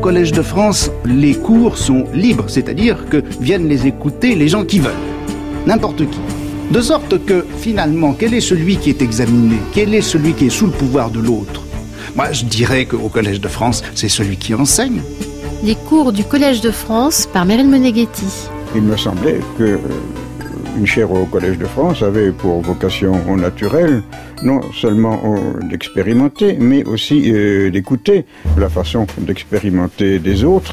Collège de France, les cours sont libres, c'est-à-dire que viennent les écouter les gens qui veulent, n'importe qui. De sorte que, finalement, quel est celui qui est examiné? Quel est celui qui est sous le pouvoir de l'autre? Moi, je dirais qu'au Collège de France, c'est celui qui enseigne. Les cours du Collège de France par Meryl Moneghetti. Il me semblait que une chaire au Collège de France avait pour vocation naturelle non seulement d'expérimenter, mais aussi d'écouter la façon d'expérimenter des autres.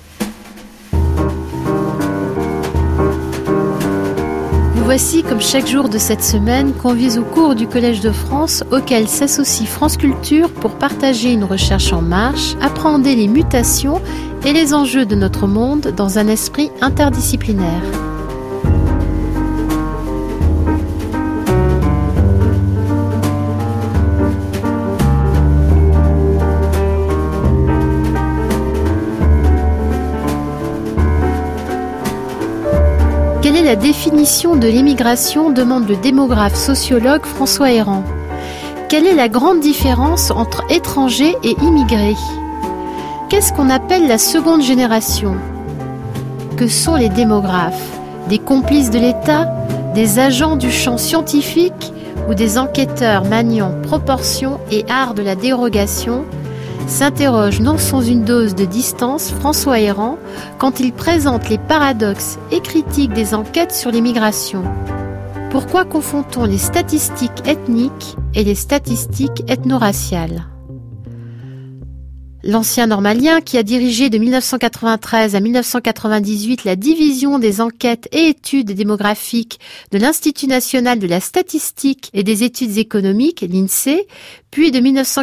Nous voici, comme chaque jour de cette semaine, conviés au cours du Collège de France, auquel s'associe France Culture pour partager une recherche en marche, appréhender les mutations et les enjeux de notre monde dans un esprit interdisciplinaire. Quelle est la définition de l'immigration, demande le démographe sociologue François Héran. Quelle est la grande différence entre étrangers et immigrés? Qu'est-ce qu'on appelle la seconde génération? Que sont les démographes? Des complices de l'État? Des agents du champ scientifique? Ou des enquêteurs maniant proportion et art de la dérogation? S'interroge non sans une dose de distance François Héran quand il présente les paradoxes et critiques des enquêtes sur l'immigration. Pourquoi confond-on les statistiques ethniques et les statistiques ethno-raciales? L'ancien normalien, qui a dirigé de 1993 à 1998 la division des enquêtes et études démographiques de l'Institut national de la statistique et des études économiques, l'INSEE, puis de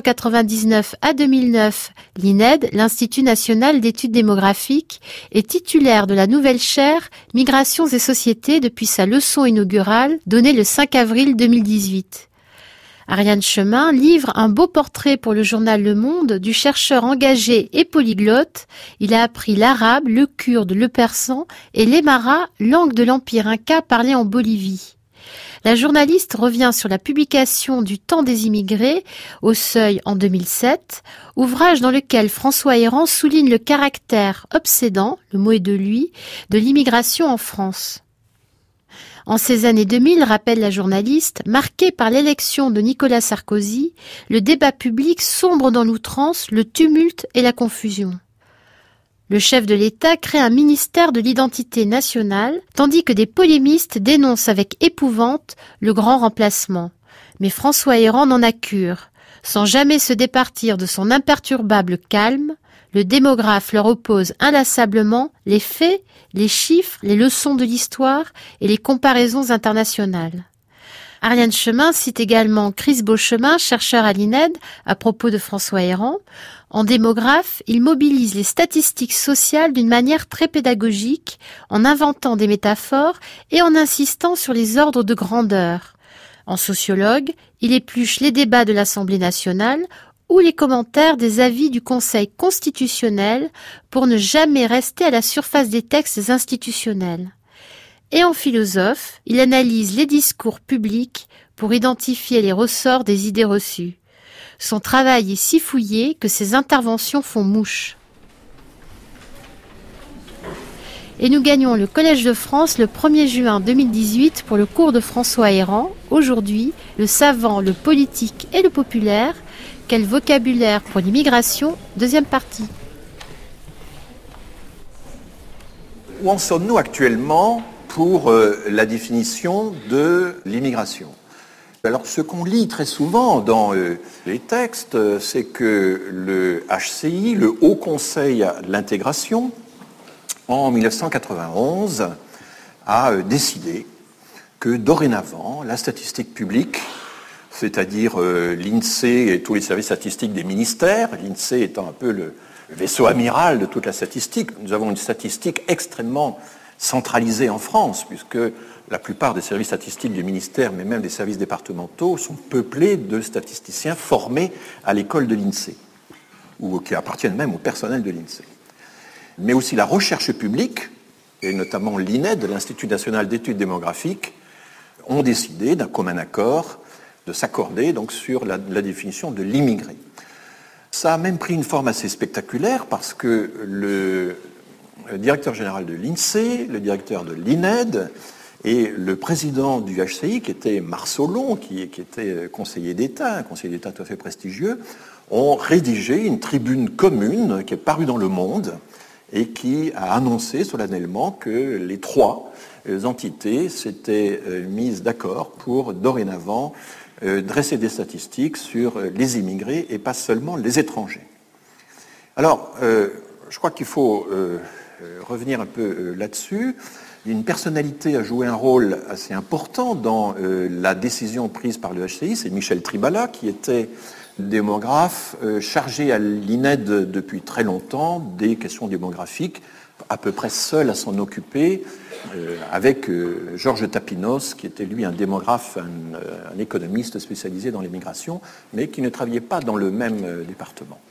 1999 à 2009, l'INED, l'Institut national d'études démographiques, est titulaire de la nouvelle chaire Migrations et sociétés depuis sa leçon inaugurale donnée le 5 avril 2018. Ariane Chemin livre un beau portrait pour le journal Le Monde du chercheur engagé et polyglotte. Il a appris l'arabe, le kurde, le persan et l'aymara, langue de l'Empire Inca parlée en Bolivie. La journaliste revient sur la publication du Temps des immigrés au Seuil en 2007, ouvrage dans lequel François Héran souligne le caractère obsédant, le mot est de lui, de l'immigration en France. En ces années 2000, rappelle la journaliste, marquée par l'élection de Nicolas Sarkozy, le débat public sombre dans l'outrance, le tumulte et la confusion. Le chef de l'État crée un ministère de l'identité nationale, tandis que des polémistes dénoncent avec épouvante le grand remplacement. Mais François Héran n'en a cure. Sans jamais se départir de son imperturbable calme, le démographe leur oppose inlassablement les faits, les chiffres, les leçons de l'histoire et les comparaisons internationales. Ariane Chemin cite également Chris Beauchemin, chercheur à l'INED, à propos de François Héran. En démographe, il mobilise les statistiques sociales d'une manière très pédagogique, en inventant des métaphores et en insistant sur les ordres de grandeur. En sociologue, il épluche les débats de l'Assemblée nationale ou les commentaires des avis du Conseil constitutionnel pour ne jamais rester à la surface des textes institutionnels. Et en philosophe, il analyse les discours publics pour identifier les ressorts des idées reçues. Son travail est si fouillé que ses interventions font mouche. Et nous gagnons le Collège de France le 1er juin 2018 pour le cours de François Héran. Aujourd'hui, le savant, le politique et le populaire. Quel vocabulaire pour l'immigration? Deuxième partie. Où en sommes-nous actuellement pour la définition de l'immigration? Alors, ce qu'on lit très souvent dans les textes, c'est que le HCI, le Haut Conseil de l'intégration, en 1991, a décidé que dorénavant, la statistique publique, c'est-à-dire l'INSEE et tous les services statistiques des ministères, l'INSEE étant un peu le vaisseau amiral de toute la statistique. Nous avons une statistique extrêmement centralisée en France, puisque la plupart des services statistiques du ministère, mais même des services départementaux, sont peuplés de statisticiens formés à l'école de l'INSEE, ou qui appartiennent même au personnel de l'INSEE. Mais aussi la recherche publique, et notamment l'INED, l'Institut national d'études démographiques, ont décidé d'un commun accord de s'accorder donc sur la définition de l'immigré. Ça a même pris une forme assez spectaculaire parce que le directeur général de l'INSEE, le directeur de l'INED et le président du HCI, qui était Marsolon, qui était conseiller d'État, un conseiller d'État tout à fait prestigieux, ont rédigé une tribune commune qui est parue dans Le Monde et qui a annoncé solennellement que les trois entités s'étaient mises d'accord pour dorénavant dresser des statistiques sur les immigrés et pas seulement les étrangers. Alors, je crois qu'il faut revenir un peu là-dessus. Une personnalité a joué un rôle assez important dans la décision prise par le HCI, c'est Michel Tribala, qui était démographe chargé à l'INED depuis très longtemps des questions démographiques, à peu près seul à s'en occuper, avec Georges Tapinos, qui était lui un démographe, un économiste spécialisé dans l'immigration, mais qui ne travaillait pas dans le même département.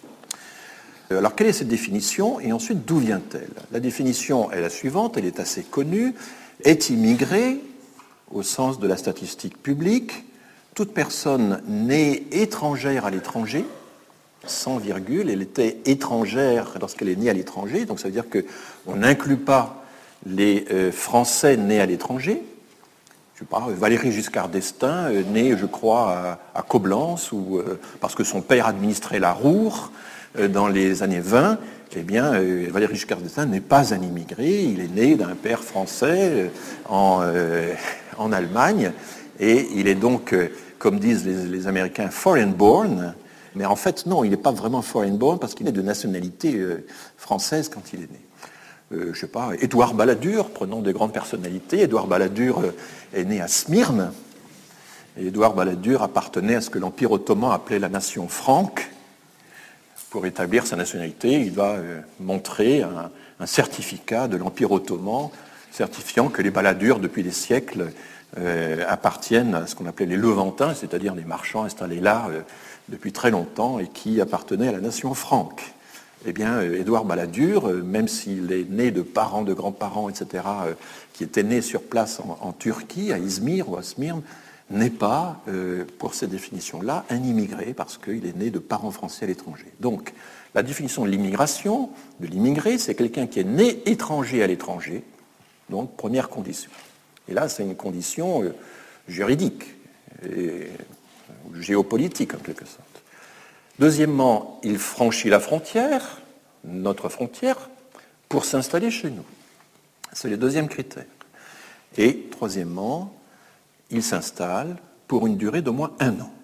Alors, quelle est cette définition et ensuite d'où vient-elle? La définition est la suivante, elle est assez connue. Est immigré, au sens de la statistique publique, toute personne née étrangère à l'étranger, sans virgule, elle était étrangère lorsqu'elle est née à l'étranger, donc ça veut dire qu'on n'inclut pas les Français nés à l'étranger. Je sais pas, Valéry Giscard d'Estaing, né, je crois, à Coblence, ou parce que son père administrait la Roure dans les années 20, eh bien, Valéry Giscard d'Estaing n'est pas un immigré, il est né d'un père français en Allemagne, et il est donc, comme disent les Américains, foreign born, mais en fait, non, il n'est pas vraiment foreign born parce qu'il est de nationalité française quand il est né. Je ne sais pas, Édouard Balladur, prenons des grandes personnalités. Édouard Balladur est né à Smyrne. Et Édouard Balladur appartenait à ce que l'Empire ottoman appelait la nation franque. Pour établir sa nationalité, il va montrer un certificat de l'Empire ottoman certifiant que les Balladurs, depuis des siècles, appartiennent à ce qu'on appelait les Levantins, c'est-à-dire les marchands installés là depuis très longtemps et qui appartenaient à la nation franque. Eh bien, Édouard Balladur, même s'il est né de parents, de grands-parents, etc., qui étaient nés sur place en Turquie, à Izmir ou à Smyrne, n'est pas, pour cette définition-là, un immigré, parce qu'il est né de parents français à l'étranger. Donc, la définition de l'immigration, de l'immigré, c'est quelqu'un qui est né étranger à l'étranger, donc première condition. Et là, c'est une condition juridique, et géopolitique en quelque sorte. Deuxièmement, il franchit la frontière, notre frontière, pour s'installer chez nous. C'est le deuxième critère. Et troisièmement, il s'installe pour une durée d'au moins 1 an.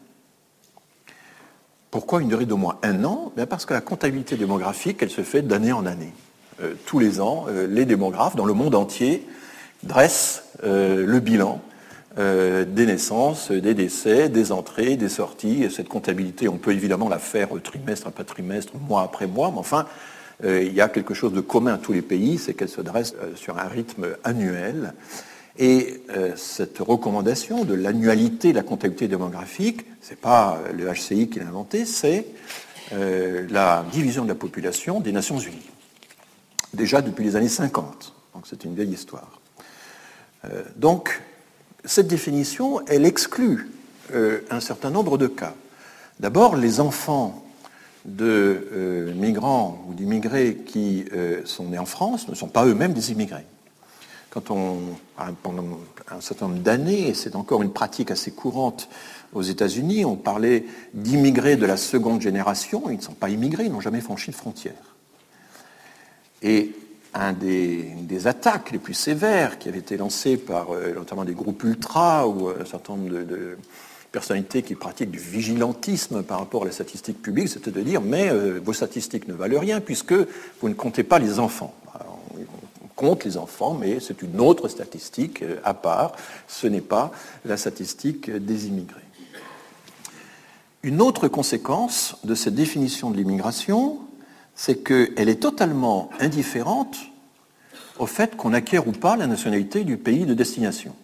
Pourquoi une durée d'au moins 1 an? Bien parce que la comptabilité démographique, elle se fait d'année en année. Tous les ans, les démographes dans le monde entier dressent le bilan des naissances, des décès, des entrées, des sorties. Et cette comptabilité, on peut évidemment la faire trimestre après trimestre, mois après mois, mais enfin, il y a quelque chose de commun à tous les pays, c'est qu'elle se dresse sur un rythme annuel. Et cette recommandation de l'annualité de la comptabilité démographique, c'est pas le HCI qui l'a inventé, c'est la division de la population des Nations Unies. Déjà depuis les années 50, donc c'est une vieille histoire. Donc, cette définition, elle exclut un certain nombre de cas. D'abord, les enfants de migrants ou d'immigrés qui sont nés en France ne sont pas eux-mêmes des immigrés. Pendant un certain nombre d'années, et c'est encore une pratique assez courante aux États-Unis, on parlait d'immigrés de la seconde génération, ils ne sont pas immigrés, ils n'ont jamais franchi de frontière. Et un des attaques les plus sévères qui avait été lancées par notamment des groupes ultras ou un certain nombre de personnalités qui pratiquent du vigilantisme par rapport à la statistique publique, c'était de dire mais vos statistiques ne valent rien puisque vous ne comptez pas les enfants. Alors, on compte les enfants, mais c'est une autre statistique à part, ce n'est pas la statistique des immigrés. Une autre conséquence de cette définition de l'immigration, c'est qu'elle est totalement indifférente au fait qu'on acquiert ou pas la nationalité du pays de destination.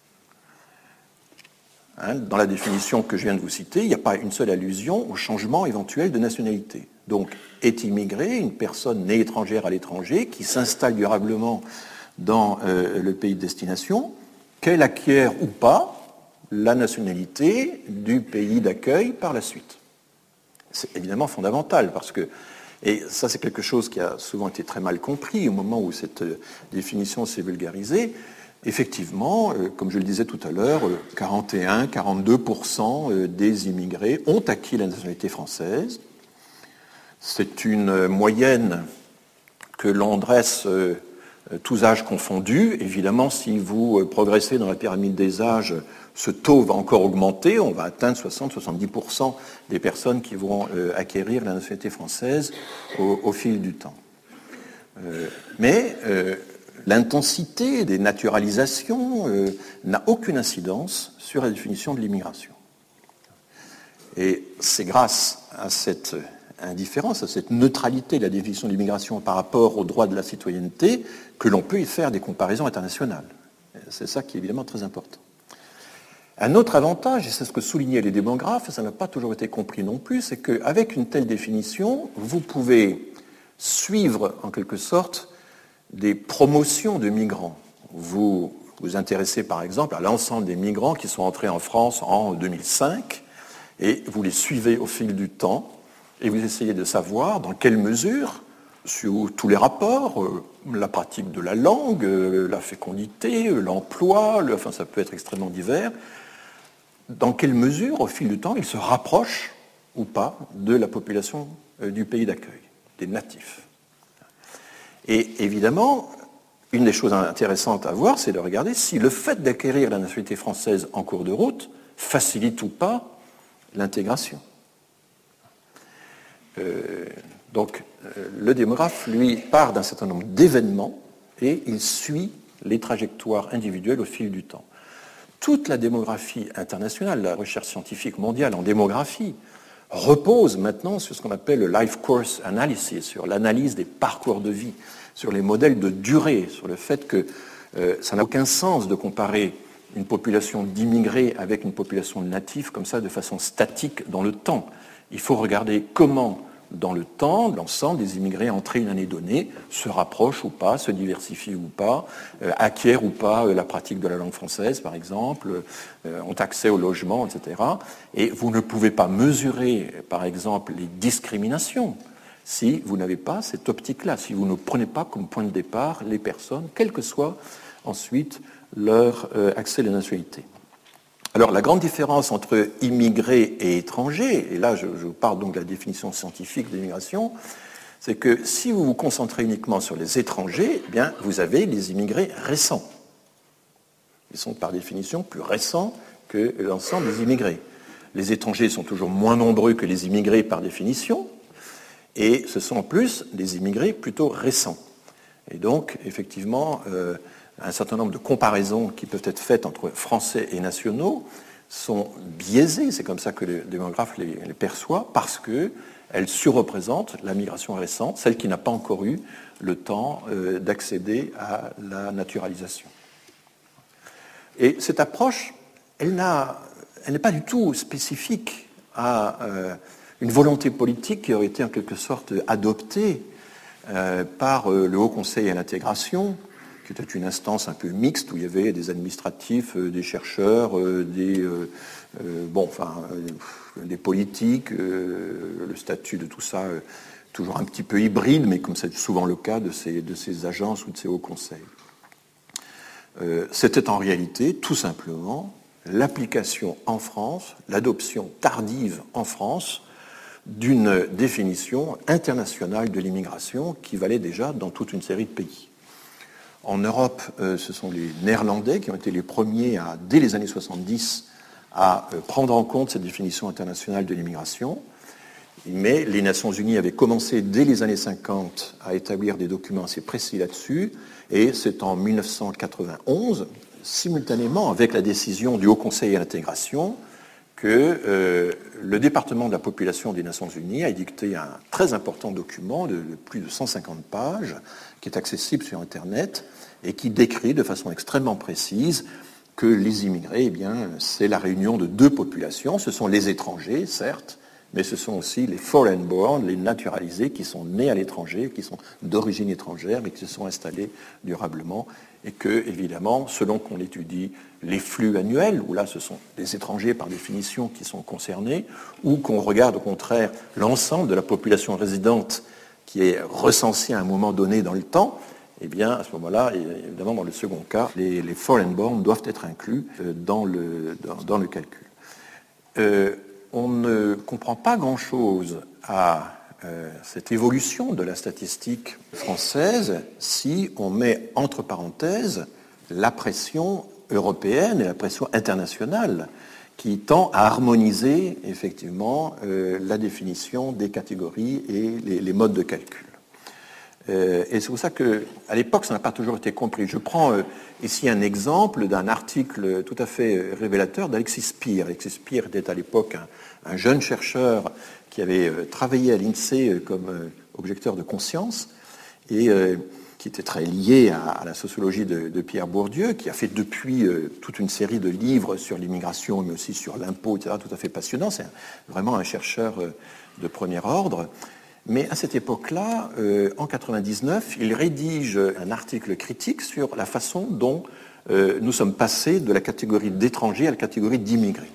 Dans la définition que je viens de vous citer, il n'y a pas une seule allusion au changement éventuel de nationalité. Donc, est immigré une personne née étrangère à l'étranger qui s'installe durablement dans le pays de destination, qu'elle acquiert ou pas la nationalité du pays d'accueil par la suite. C'est évidemment fondamental, parce que, et ça c'est quelque chose qui a souvent été très mal compris au moment où cette définition s'est vulgarisée. Effectivement, comme je le disais tout à l'heure, 41-42% des immigrés ont acquis la nationalité française. C'est une moyenne que l'on dresse tous âges confondus. Évidemment, si vous progressez dans la pyramide des âges, ce taux va encore augmenter. On va atteindre 60-70% des personnes qui vont acquérir la nationalité française au fil du temps. Mais l'intensité des naturalisations n'a aucune incidence sur la définition de l'immigration. Et c'est grâce à cette indifférence, à cette neutralité de la définition de l'immigration par rapport aux droits de la citoyenneté que l'on peut y faire des comparaisons internationales. C'est ça qui est évidemment très important. Un autre avantage, et c'est ce que soulignaient les démographes, et ça n'a pas toujours été compris non plus, c'est qu'avec une telle définition, vous pouvez suivre en quelque sorte des promotions de migrants. Vous vous intéressez par exemple à l'ensemble des migrants qui sont entrés en France en 2005 et vous les suivez au fil du temps et vous essayez de savoir dans quelle mesure, sur tous les rapports, la pratique de la langue, la fécondité, l'emploi, enfin ça peut être extrêmement divers, dans quelle mesure au fil du temps ils se rapprochent ou pas de la population du pays d'accueil, des natifs. Et évidemment, une des choses intéressantes à voir, c'est de regarder si le fait d'acquérir la nationalité française en cours de route facilite ou pas l'intégration. Donc, le démographe, lui, part d'un certain nombre d'événements et il suit les trajectoires individuelles au fil du temps. Toute la démographie internationale, la recherche scientifique mondiale en démographie, repose maintenant sur ce qu'on appelle le life course analysis, sur l'analyse des parcours de vie, sur les modèles de durée, sur le fait que ça n'a aucun sens de comparer une population d'immigrés avec une population de natifs comme ça de façon statique dans le temps. Il faut regarder comment, dans le temps, l'ensemble des immigrés entrés une année donnée se rapprochent ou pas, se diversifient ou pas, acquièrent ou pas la pratique de la langue française, par exemple, ont accès au logement, etc. Et vous ne pouvez pas mesurer, par exemple, les discriminations si vous n'avez pas cette optique-là, si vous ne prenez pas comme point de départ les personnes, quel que soit ensuite leur accès à la nationalité. Alors, la grande différence entre immigrés et étrangers, et là je parle donc de la définition scientifique de l'immigration, c'est que si vous vous concentrez uniquement sur les étrangers, eh bien, vous avez les immigrés récents. Ils sont par définition plus récents que l'ensemble des immigrés. Les étrangers sont toujours moins nombreux que les immigrés par définition, et ce sont en plus des immigrés plutôt récents. Et donc, effectivement, un certain nombre de comparaisons qui peuvent être faites entre Français et nationaux sont biaisées, c'est comme ça que le démographe les perçoit, parce qu'elles surreprésentent la migration récente, celle qui n'a pas encore eu le temps d'accéder à la naturalisation. Et cette approche, elle n'est pas du tout spécifique à une volonté politique qui aurait été en quelque sorte adoptée par le Haut Conseil à l'intégration, qui était une instance un peu mixte où il y avait des administratifs, des chercheurs, des politiques, le statut de tout ça toujours un petit peu hybride, mais comme c'est souvent le cas de ces agences ou de ces hauts conseils. C'était en réalité tout simplement l'application en France, l'adoption tardive en France d'une définition internationale de l'immigration qui valait déjà dans toute une série de pays. En Europe, ce sont les Néerlandais qui ont été les premiers, dès les années 70, à prendre en compte cette définition internationale de l'immigration. Mais les Nations Unies avaient commencé dès les années 50 à établir des documents assez précis là-dessus. Et c'est en 1991, simultanément avec la décision du Haut Conseil à l'intégration, que le département de la population des Nations Unies a édicté un très important document de plus de 150 pages, qui est accessible sur Internet, et qui décrit de façon extrêmement précise que les immigrés, eh bien, c'est la réunion de deux populations. Ce sont les étrangers, certes, mais ce sont aussi les foreign born, les naturalisés qui sont nés à l'étranger, qui sont d'origine étrangère, mais qui se sont installés durablement, et que, évidemment, selon qu'on étudie les flux annuels, où là ce sont des étrangers par définition qui sont concernés, ou qu'on regarde au contraire l'ensemble de la population résidente qui est recensée à un moment donné dans le temps, eh bien, à ce moment-là, évidemment, dans le second cas, les foreign born doivent être inclus dans le calcul. On ne comprend pas grand-chose à cette évolution de la statistique française si on met entre parenthèses la pression européenne et la pression internationale qui tend à harmoniser effectivement la définition des catégories et les modes de calcul. Et c'est pour ça qu'à l'époque, ça n'a pas toujours été compris. Je prends ici un exemple d'un article tout à fait révélateur d'Alexis Speer. Alexis Speer était à l'époque un jeune chercheur qui avait travaillé à l'INSEE comme objecteur de conscience et qui était très lié à la sociologie de Pierre Bourdieu, qui a fait depuis toute une série de livres sur l'immigration, mais aussi sur l'impôt, etc., tout à fait passionnant. C'est vraiment un chercheur de premier ordre. Mais à cette époque-là, en 1999, il rédige un article critique sur la façon dont nous sommes passés de la catégorie d'étrangers à la catégorie d'immigrés.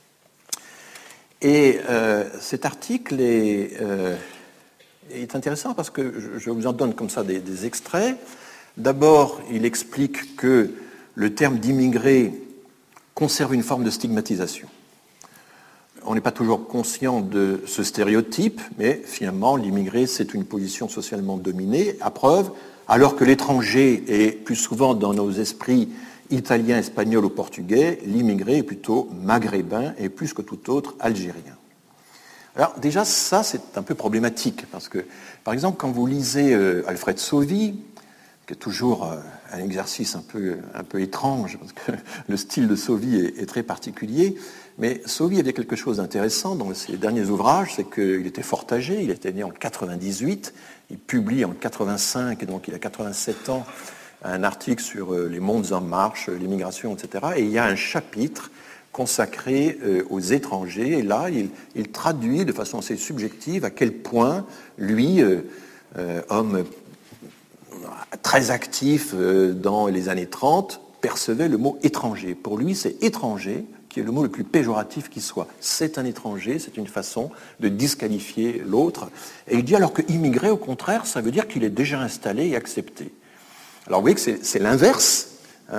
Et cet article est intéressant parce que je vous en donne comme ça des extraits. D'abord, il explique que le terme d'immigré conserve une forme de stigmatisation. On n'est pas toujours conscient de ce stéréotype, mais finalement, l'immigré, c'est une position socialement dominée. À preuve, alors que l'étranger est plus souvent dans nos esprits italien, espagnol ou portugais, l'immigré est plutôt maghrébin et plus que tout autre algérien. Alors déjà, ça, c'est un peu problématique, parce que, par exemple, quand vous lisez Alfred Sauvy, qui est toujours un exercice un peu étrange, parce que le style de Sauvy est très particulier, mais Sauvy avait quelque chose d'intéressant dans ses derniers ouvrages, c'est qu'il était fort âgé, il était né en 98, il publie en 85, et donc il a 87 ans, un article sur les mondes en marche, l'immigration, etc. Et il y a un chapitre consacré aux étrangers, et là, il traduit de façon assez subjective à quel point, lui, homme très actif dans les années 30, percevait le mot étranger. Pour lui, c'est étranger qui est le mot le plus péjoratif qui soit. C'est un étranger, c'est une façon de disqualifier l'autre. Et il dit alors que immigré, au contraire, ça veut dire qu'il est déjà installé et accepté. Alors vous voyez que c'est l'inverse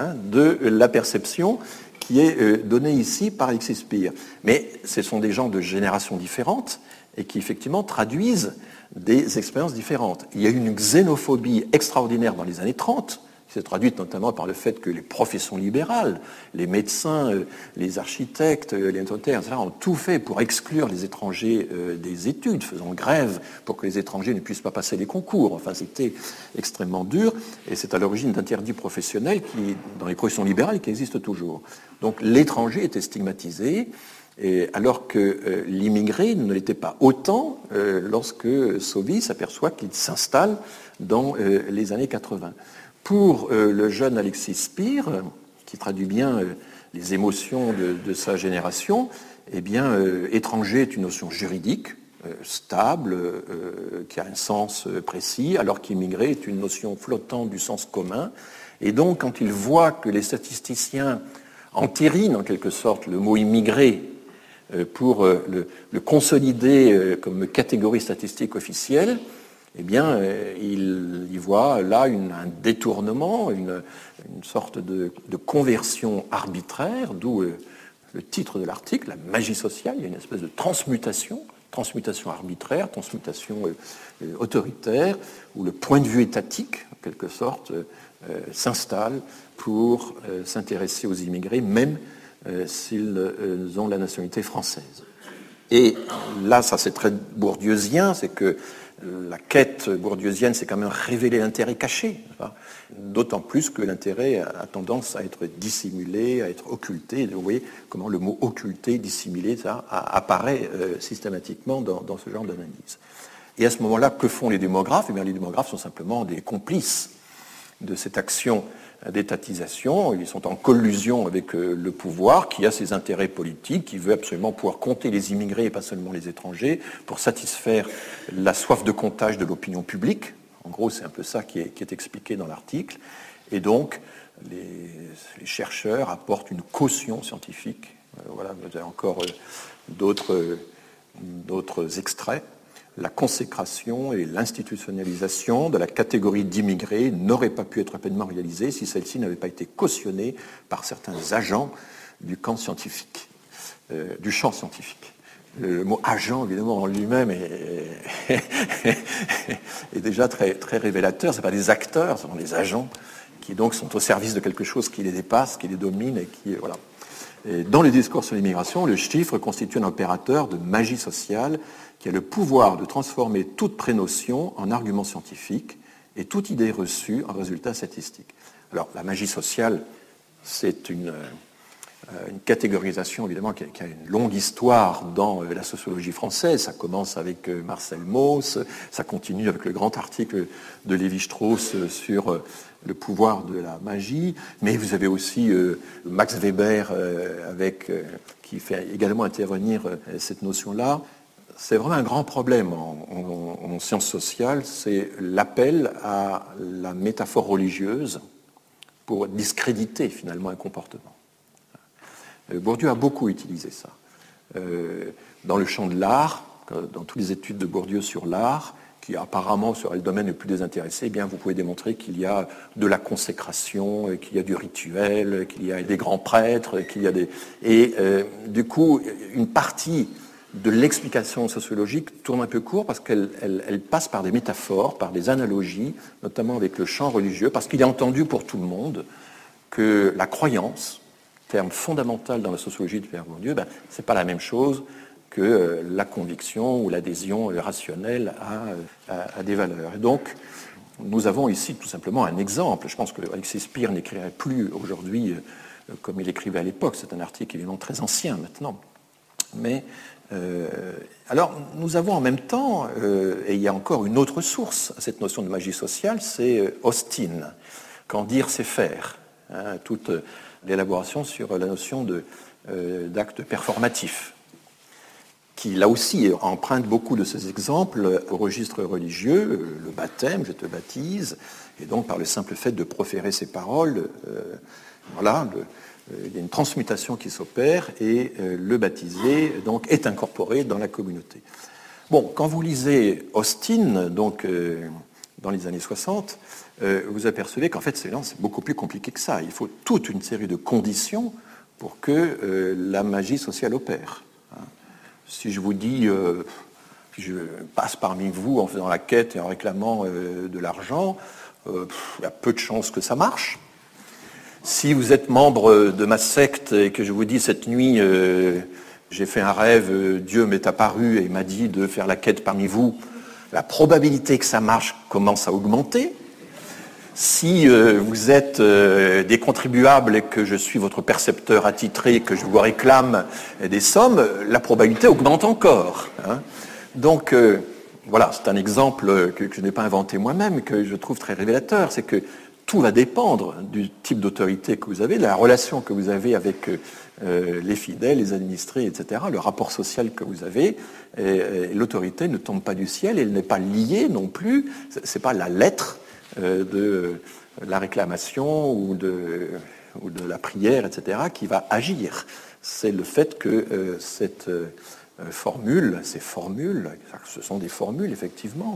de la perception qui est donnée ici par Alexis Speer. Mais ce sont des gens de générations différentes et qui effectivement traduisent des expériences différentes. Il y a eu une xénophobie extraordinaire dans les années 30, qui s'est traduite notamment par le fait que les professions libérales, les médecins, les architectes, les notaires, etc., ont tout fait pour exclure les étrangers des études, faisant grève pour que les étrangers ne puissent pas passer les concours. Enfin, c'était extrêmement dur, et c'est à l'origine d'interdits professionnels dans les professions libérales qui existent toujours. Donc l'étranger était stigmatisé, et alors que l'immigré ne l'était pas autant lorsque Sauvy s'aperçoit qu'il s'installe dans les années 80. Pour le jeune Alexis Speer, qui traduit bien les émotions de sa génération, eh bien, étranger est une notion juridique, stable, qui a un sens précis, alors qu'immigré est une notion flottante du sens commun. Et donc, quand il voit que les statisticiens entérinent en quelque sorte le mot immigré pour le consolider comme catégorie statistique officielle, eh bien, il y voit là un détournement, une sorte de conversion arbitraire, d'où le titre de l'article, la magie sociale. Il y a une espèce de transmutation arbitraire, transmutation autoritaire, où le point de vue étatique, en quelque sorte, s'installe pour s'intéresser aux immigrés, même s'ils ont la nationalité française. Et là, ça c'est très bourdieusien, c'est que la quête bourdieusienne, c'est quand même révéler l'intérêt caché, d'autant plus que l'intérêt a tendance à être dissimulé, à être occulté. Vous voyez comment le mot occulté, dissimulé, ça apparaît systématiquement dans ce genre d'analyse. Et à ce moment-là, que font les démographes ? Eh bien, les démographes sont simplement des complices de cette action d'étatisation. Ils sont en collusion avec le pouvoir qui a ses intérêts politiques, qui veut absolument pouvoir compter les immigrés et pas seulement les étrangers pour satisfaire la soif de comptage de l'opinion publique. En gros, c'est un peu ça qui est expliqué dans l'article. Et donc, les chercheurs apportent une caution scientifique. Voilà, vous avez encore d'autres extraits. La consécration et l'institutionnalisation de la catégorie d'immigrés n'auraient pas pu être pleinement réalisées si celle-ci n'avait pas été cautionnée par certains agents du camp scientifique, du champ scientifique. Le mot agent, évidemment, en lui-même est déjà très, très révélateur. Ce ne sont pas des acteurs, ce sont des agents qui donc sont au service de quelque chose qui les dépasse, qui les domine et qui... Voilà. Et dans les discours sur l'immigration, le chiffre constitue un opérateur de magie sociale qui a le pouvoir de transformer toute prénotion en argument scientifique et toute idée reçue en résultat statistique. Alors, la magie sociale, c'est une catégorisation, évidemment, qui a une longue histoire dans la sociologie française. Ça commence avec Marcel Mauss, ça continue avec le grand article de Lévi-Strauss sur le pouvoir de la magie, mais vous avez aussi Max Weber qui fait également intervenir cette notion-là. C'est vraiment un grand problème en sciences sociales, c'est l'appel à la métaphore religieuse pour discréditer finalement un comportement. Bourdieu a beaucoup utilisé ça. Dans le champ de l'art, dans toutes les études de Bourdieu sur l'art, qui apparemment serait le domaine le plus désintéressé, eh bien vous pouvez démontrer qu'il y a de la consécration, qu'il y a du rituel, qu'il y a des grands prêtres, qu'il y a des... Et du coup, une partie de l'explication sociologique tourne un peu court parce qu'elle passe par des métaphores, par des analogies, notamment avec le champ religieux, parce qu'il est entendu pour tout le monde que la croyance, terme fondamental dans la sociologie de Pierre Bourdieu, ce n'est pas la même chose que la conviction ou l'adhésion rationnelle à des valeurs. Et donc, nous avons ici tout simplement un exemple. Je pense que Alexis Spire n'écrirait plus aujourd'hui comme il écrivait à l'époque. C'est un article évidemment très ancien maintenant. Mais alors, nous avons en même temps, et il y a encore une autre source à cette notion de magie sociale, c'est Austin. Quand dire, c'est faire. Toute l'élaboration sur la notion d'acte performatif, qui là aussi emprunte beaucoup de ces exemples au registre religieux, le baptême, je te baptise, et donc par le simple fait de proférer ces paroles, il y a une transmutation qui s'opère et le baptisé donc est incorporé dans la communauté. Bon, quand vous lisez Austin, donc dans les années 60, vous apercevez qu'en fait c'est beaucoup plus compliqué que ça. Il faut toute une série de conditions pour que la magie sociale opère. Si je vous dis, je passe parmi vous en faisant la quête et en réclamant de l'argent, il y a peu de chances que ça marche. Si vous êtes membre de ma secte et que je vous dis cette nuit, j'ai fait un rêve, Dieu m'est apparu et m'a dit de faire la quête parmi vous, la probabilité que ça marche commence à augmenter. Si vous êtes des contribuables et que je suis votre percepteur attitré et que je vous réclame des sommes, la probabilité augmente encore. Donc, voilà, c'est un exemple que je n'ai pas inventé moi-même, que je trouve très révélateur. C'est que tout va dépendre du type d'autorité que vous avez, de la relation que vous avez avec les fidèles, les administrés, etc., le rapport social que vous avez. Et l'autorité ne tombe pas du ciel, elle n'est pas liée non plus. C'est pas la lettre de la réclamation ou de la prière, etc., qui va agir. C'est le fait que cette formule, ces formules, ce sont des formules, effectivement,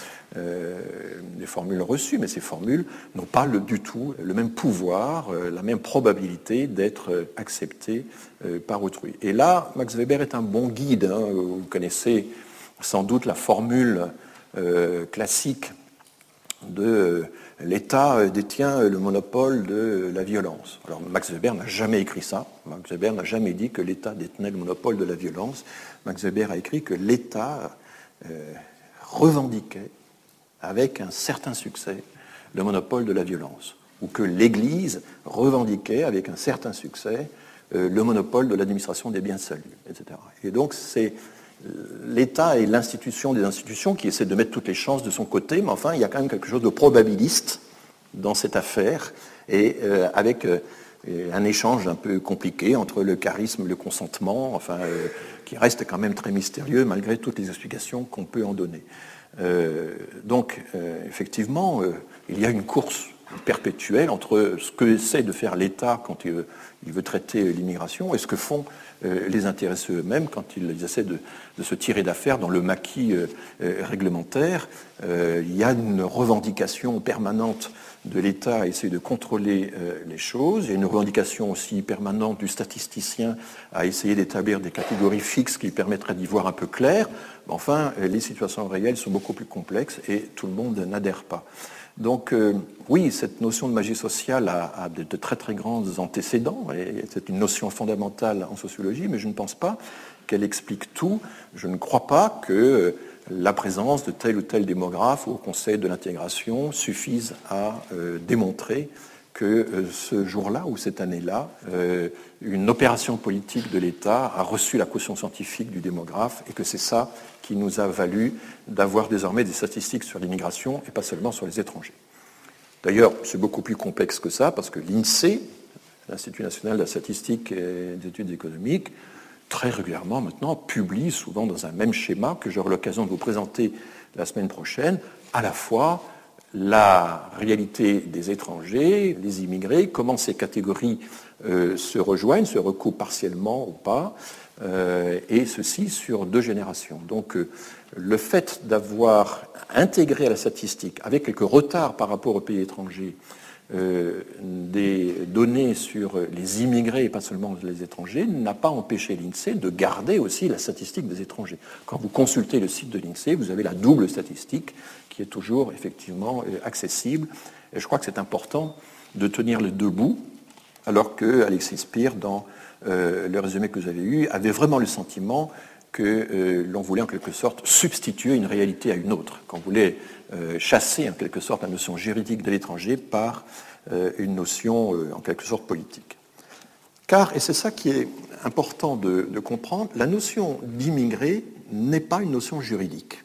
des formules reçues, mais ces formules n'ont pas du tout le même pouvoir, la même probabilité d'être acceptées par autrui. Et là, Max Weber est un bon guide. Vous connaissez sans doute la formule classique de l'État détient le monopole de la violence. Alors Max Weber n'a jamais écrit ça. Max Weber n'a jamais dit que l'État détenait le monopole de la violence. Max Weber a écrit que l'État revendiquait avec un certain succès le monopole de la violence, ou que l'Église revendiquait avec un certain succès le monopole de l'administration des biens salus, etc. Et donc c'est l'État est l'institution des institutions qui essaie de mettre toutes les chances de son côté, mais enfin, il y a quand même quelque chose de probabiliste dans cette affaire, et avec un échange un peu compliqué entre le charisme et le consentement, qui reste quand même très mystérieux malgré toutes les explications qu'on peut en donner. Donc, effectivement, il y a une course perpétuelle entre ce que essaie de faire l'État quand il veut traiter l'immigration et ce que font les intéressés eux-mêmes quand ils essaient de se tirer d'affaire dans le maquis réglementaire. Il y a une revendication permanente de l'État à essayer de contrôler les choses. Il y a une revendication aussi permanente du statisticien à essayer d'établir des catégories fixes qui permettraient d'y voir un peu clair. Mais enfin, les situations réelles sont beaucoup plus complexes et tout le monde n'adhère pas. Donc oui, cette notion de magie sociale a de très très grands antécédents, et c'est une notion fondamentale en sociologie, mais je ne pense pas qu'elle explique tout. Je ne crois pas que la présence de tel ou tel démographe au Conseil de l'intégration suffise à démontrer que ce jour-là ou cette année-là, une opération politique de l'État a reçu la caution scientifique du démographe et que c'est ça qui nous a valu d'avoir désormais des statistiques sur l'immigration et pas seulement sur les étrangers. D'ailleurs, c'est beaucoup plus complexe que ça parce que l'INSEE, l'Institut national de la statistique et des études économiques, très régulièrement maintenant publie, souvent dans un même schéma que j'aurai l'occasion de vous présenter la semaine prochaine, à la fois la réalité des étrangers, les immigrés, comment ces catégories se rejoignent, se recoupent partiellement ou pas, et ceci sur 2 générations. Donc le fait d'avoir intégré à la statistique, avec quelques retards par rapport aux pays étrangers, des données sur les immigrés et pas seulement les étrangers, n'a pas empêché l'INSEE de garder aussi la statistique des étrangers. Quand vous consultez le site de l'INSEE, vous avez la double statistique qui est toujours effectivement accessible. Et je crois que c'est important de tenir les 2 bouts, alors que Alexis Spire, dans le résumé que vous avez eu, avait vraiment le sentiment que l'on voulait en quelque sorte substituer une réalité à une autre, qu'on voulait chasser en quelque sorte la notion juridique de l'étranger par une notion en quelque sorte politique. Car, et c'est ça qui est important de comprendre, la notion d'immigré n'est pas une notion juridique.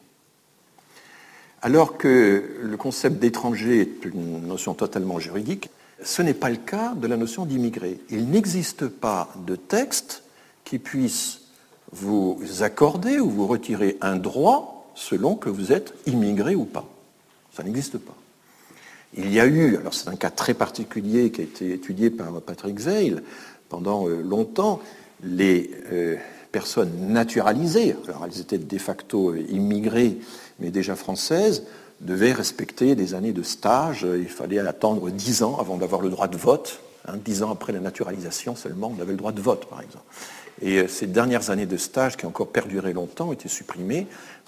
Alors que le concept d'étranger est une notion totalement juridique, ce n'est pas le cas de la notion d'immigré. Il n'existe pas de texte qui puisse vous accorder ou vous retirer un droit selon que vous êtes immigré ou pas. Ça n'existe pas. Il y a eu, alors c'est un cas très particulier qui a été étudié par Patrick Zeil pendant longtemps, les personnes naturalisées, alors elles étaient de facto immigrées, mais déjà françaises, devaient respecter des années de stage. Il fallait attendre 10 ans avant d'avoir le droit de vote. 10 ans après la naturalisation seulement, on avait le droit de vote, par exemple. Et ces dernières années de stage, qui ont encore perduré longtemps, ont été supprimées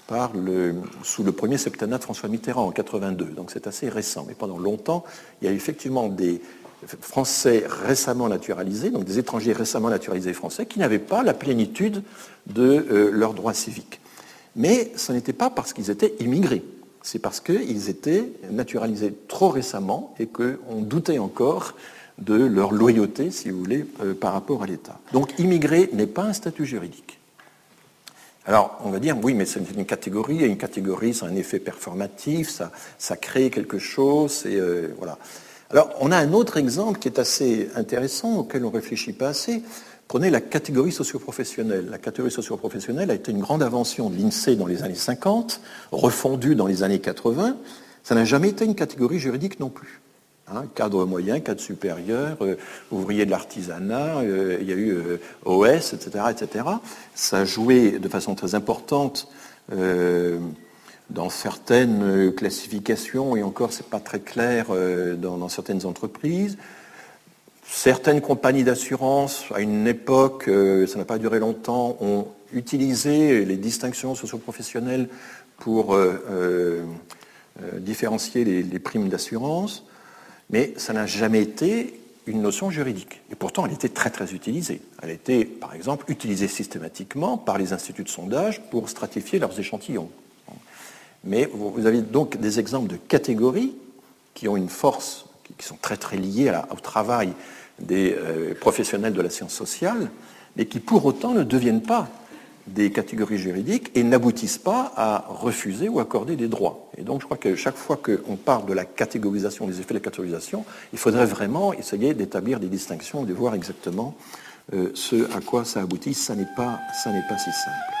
sous le premier septennat de François Mitterrand en 82. Donc c'est assez récent. Mais pendant longtemps, il y a effectivement des Français récemment naturalisés, donc des étrangers récemment naturalisés français, qui n'avaient pas la plénitude de leurs droits civiques. Mais ce n'était pas parce qu'ils étaient immigrés. C'est parce qu'ils étaient naturalisés trop récemment et qu'on doutait encore de leur loyauté, si vous voulez, par rapport à l'État. Donc, immigré n'est pas un statut juridique. Alors, on va dire, oui, mais c'est une catégorie, et une catégorie, c'est un effet performatif, ça crée quelque chose, et voilà. Alors, on a un autre exemple qui est assez intéressant, auquel on ne réfléchit pas assez. Prenez la catégorie socio-professionnelle. La catégorie socio-professionnelle a été une grande invention de l'INSEE dans les années 50, refondue dans les années 80. Ça n'a jamais été une catégorie juridique non plus. Cadre moyen, cadre supérieur, ouvrier de l'artisanat, il y a eu OS, etc., etc. Ça a joué de façon très importante dans certaines classifications, et encore, c'est pas très clair dans certaines entreprises. Certaines compagnies d'assurance, à une époque, ça n'a pas duré longtemps, ont utilisé les distinctions socio-professionnelles pour différencier les primes d'assurance. Mais ça n'a jamais été une notion juridique. Et pourtant, elle était très, très utilisée. Elle a été, par exemple, utilisée systématiquement par les instituts de sondage pour stratifier leurs échantillons. Mais vous avez donc des exemples de catégories qui ont une force, qui sont très, très liées au travail des professionnels de la science sociale, mais qui, pour autant, ne deviennent pas des catégories juridiques et n'aboutissent pas à refuser ou accorder des droits. Et donc je crois que chaque fois qu'on parle de la catégorisation, des effets de la catégorisation, il faudrait vraiment essayer d'établir des distinctions, de voir exactement ce à quoi ça aboutit. Ça n'est pas si simple.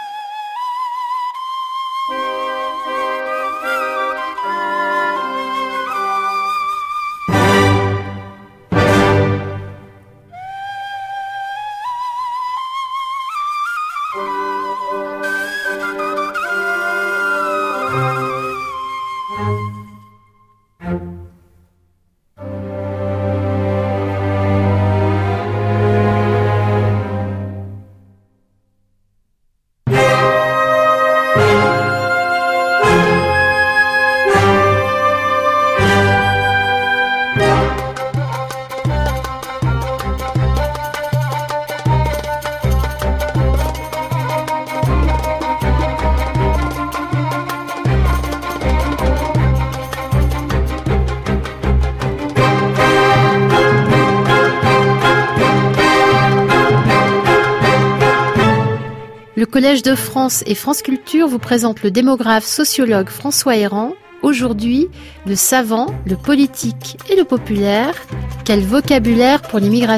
Le Collège de France et France Culture vous présente le démographe sociologue François Héran. Aujourd'hui, le savant, le politique et le populaire, quel vocabulaire pour l'immigration ?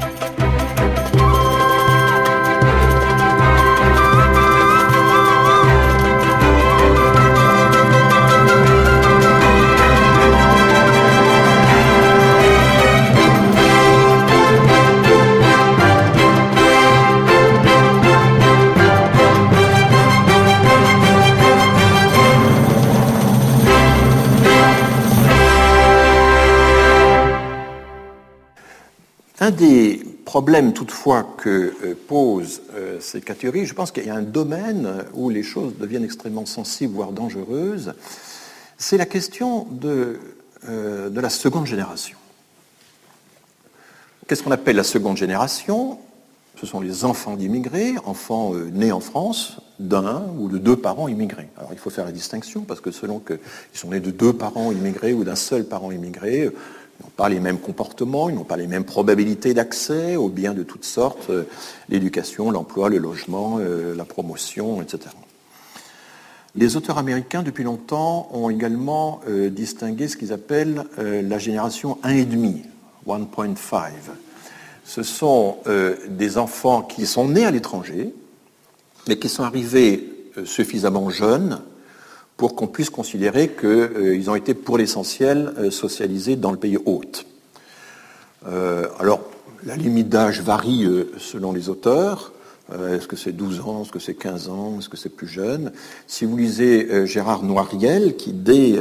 Un des problèmes toutefois que posent ces catégories, je pense qu'il y a un domaine où les choses deviennent extrêmement sensibles, voire dangereuses, c'est la question de la seconde génération. Qu'est-ce qu'on appelle la seconde génération ? Ce sont les enfants d'immigrés, enfants nés en France, d'un ou de deux parents immigrés. Alors il faut faire la distinction, parce que selon qu'ils sont nés de deux parents immigrés ou d'un seul parent immigré, ils n'ont pas les mêmes comportements, ils n'ont pas les mêmes probabilités d'accès aux biens de toutes sortes, l'éducation, l'emploi, le logement, la promotion, etc. Les auteurs américains, depuis longtemps, ont également distingué ce qu'ils appellent la génération 1,5, 1.5. Ce sont des enfants qui sont nés à l'étranger, mais qui sont arrivés suffisamment jeunes pour qu'on puisse considérer qu'ils ont été pour l'essentiel socialisés dans le pays hôte. Alors, la limite d'âge varie selon les auteurs. Est-ce que c'est 12 ans, est-ce que c'est 15 ans, est-ce que c'est plus jeune ? Si vous lisez Gérard Noiriel, qui dès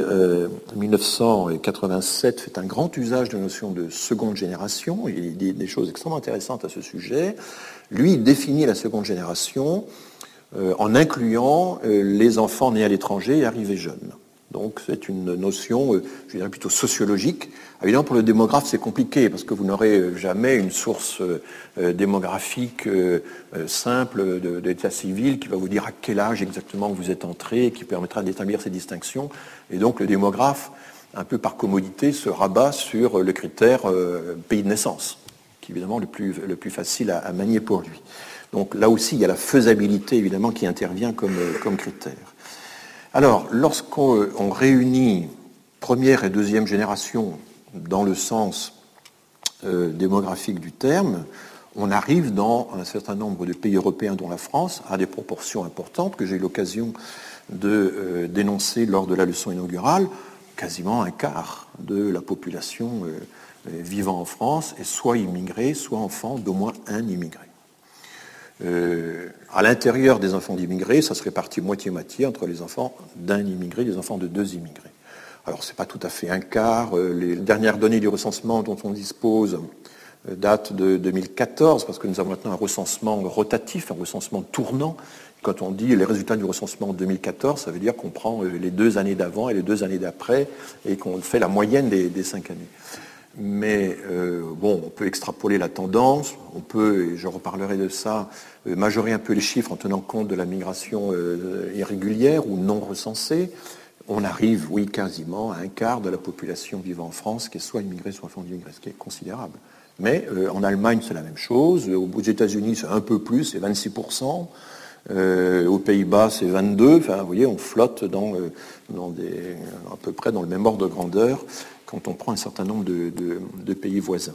1987 fait un grand usage de la notion de seconde génération, il dit des choses extrêmement intéressantes à ce sujet, lui il définit la seconde génération en incluant les enfants nés à l'étranger et arrivés jeunes. Donc c'est une notion, je dirais plutôt sociologique. Évidemment, pour le démographe, c'est compliqué, parce que vous n'aurez jamais une source démographique simple d'état civil qui va vous dire à quel âge exactement vous êtes entré et qui permettra d'établir ces distinctions. Et donc le démographe, un peu par commodité, se rabat sur le critère pays de naissance, qui est évidemment le plus facile à manier pour lui. Donc là aussi, il y a la faisabilité, évidemment, qui intervient comme critère. Alors, lorsqu'on réunit première et deuxième génération dans le sens démographique du terme, on arrive dans un certain nombre de pays européens, dont la France, à des proportions importantes que j'ai eu l'occasion de dénoncer lors de la leçon inaugurale. Quasiment un quart de la population vivant en France est soit immigrée, soit enfant d'au moins un immigré. À l'intérieur des enfants d'immigrés, ça se répartit moitié-moitié entre les enfants d'un immigré et les enfants de deux immigrés. Alors, ce n'est pas tout à fait un quart. Les dernières données du recensement dont on dispose datent de 2014, parce que nous avons maintenant un recensement rotatif, un recensement tournant. Quand on dit les résultats du recensement en 2014, ça veut dire qu'on prend les 2 années d'avant et les 2 années d'après et qu'on fait la moyenne des 5 années. Mais on peut extrapoler la tendance, on peut, et je reparlerai de ça, majorer un peu les chiffres en tenant compte de la migration irrégulière ou non recensée. On arrive, oui, quasiment à un quart de la population vivant en France qui est soit immigrée, soit enfant d'immigrés, ce qui est considérable. Mais en Allemagne, c'est la même chose. Aux États-Unis, c'est un peu plus, c'est 26%. Aux Pays-Bas, c'est 22. Enfin, vous voyez, on flotte à peu près dans le même ordre de grandeur quand on prend un certain nombre de pays voisins.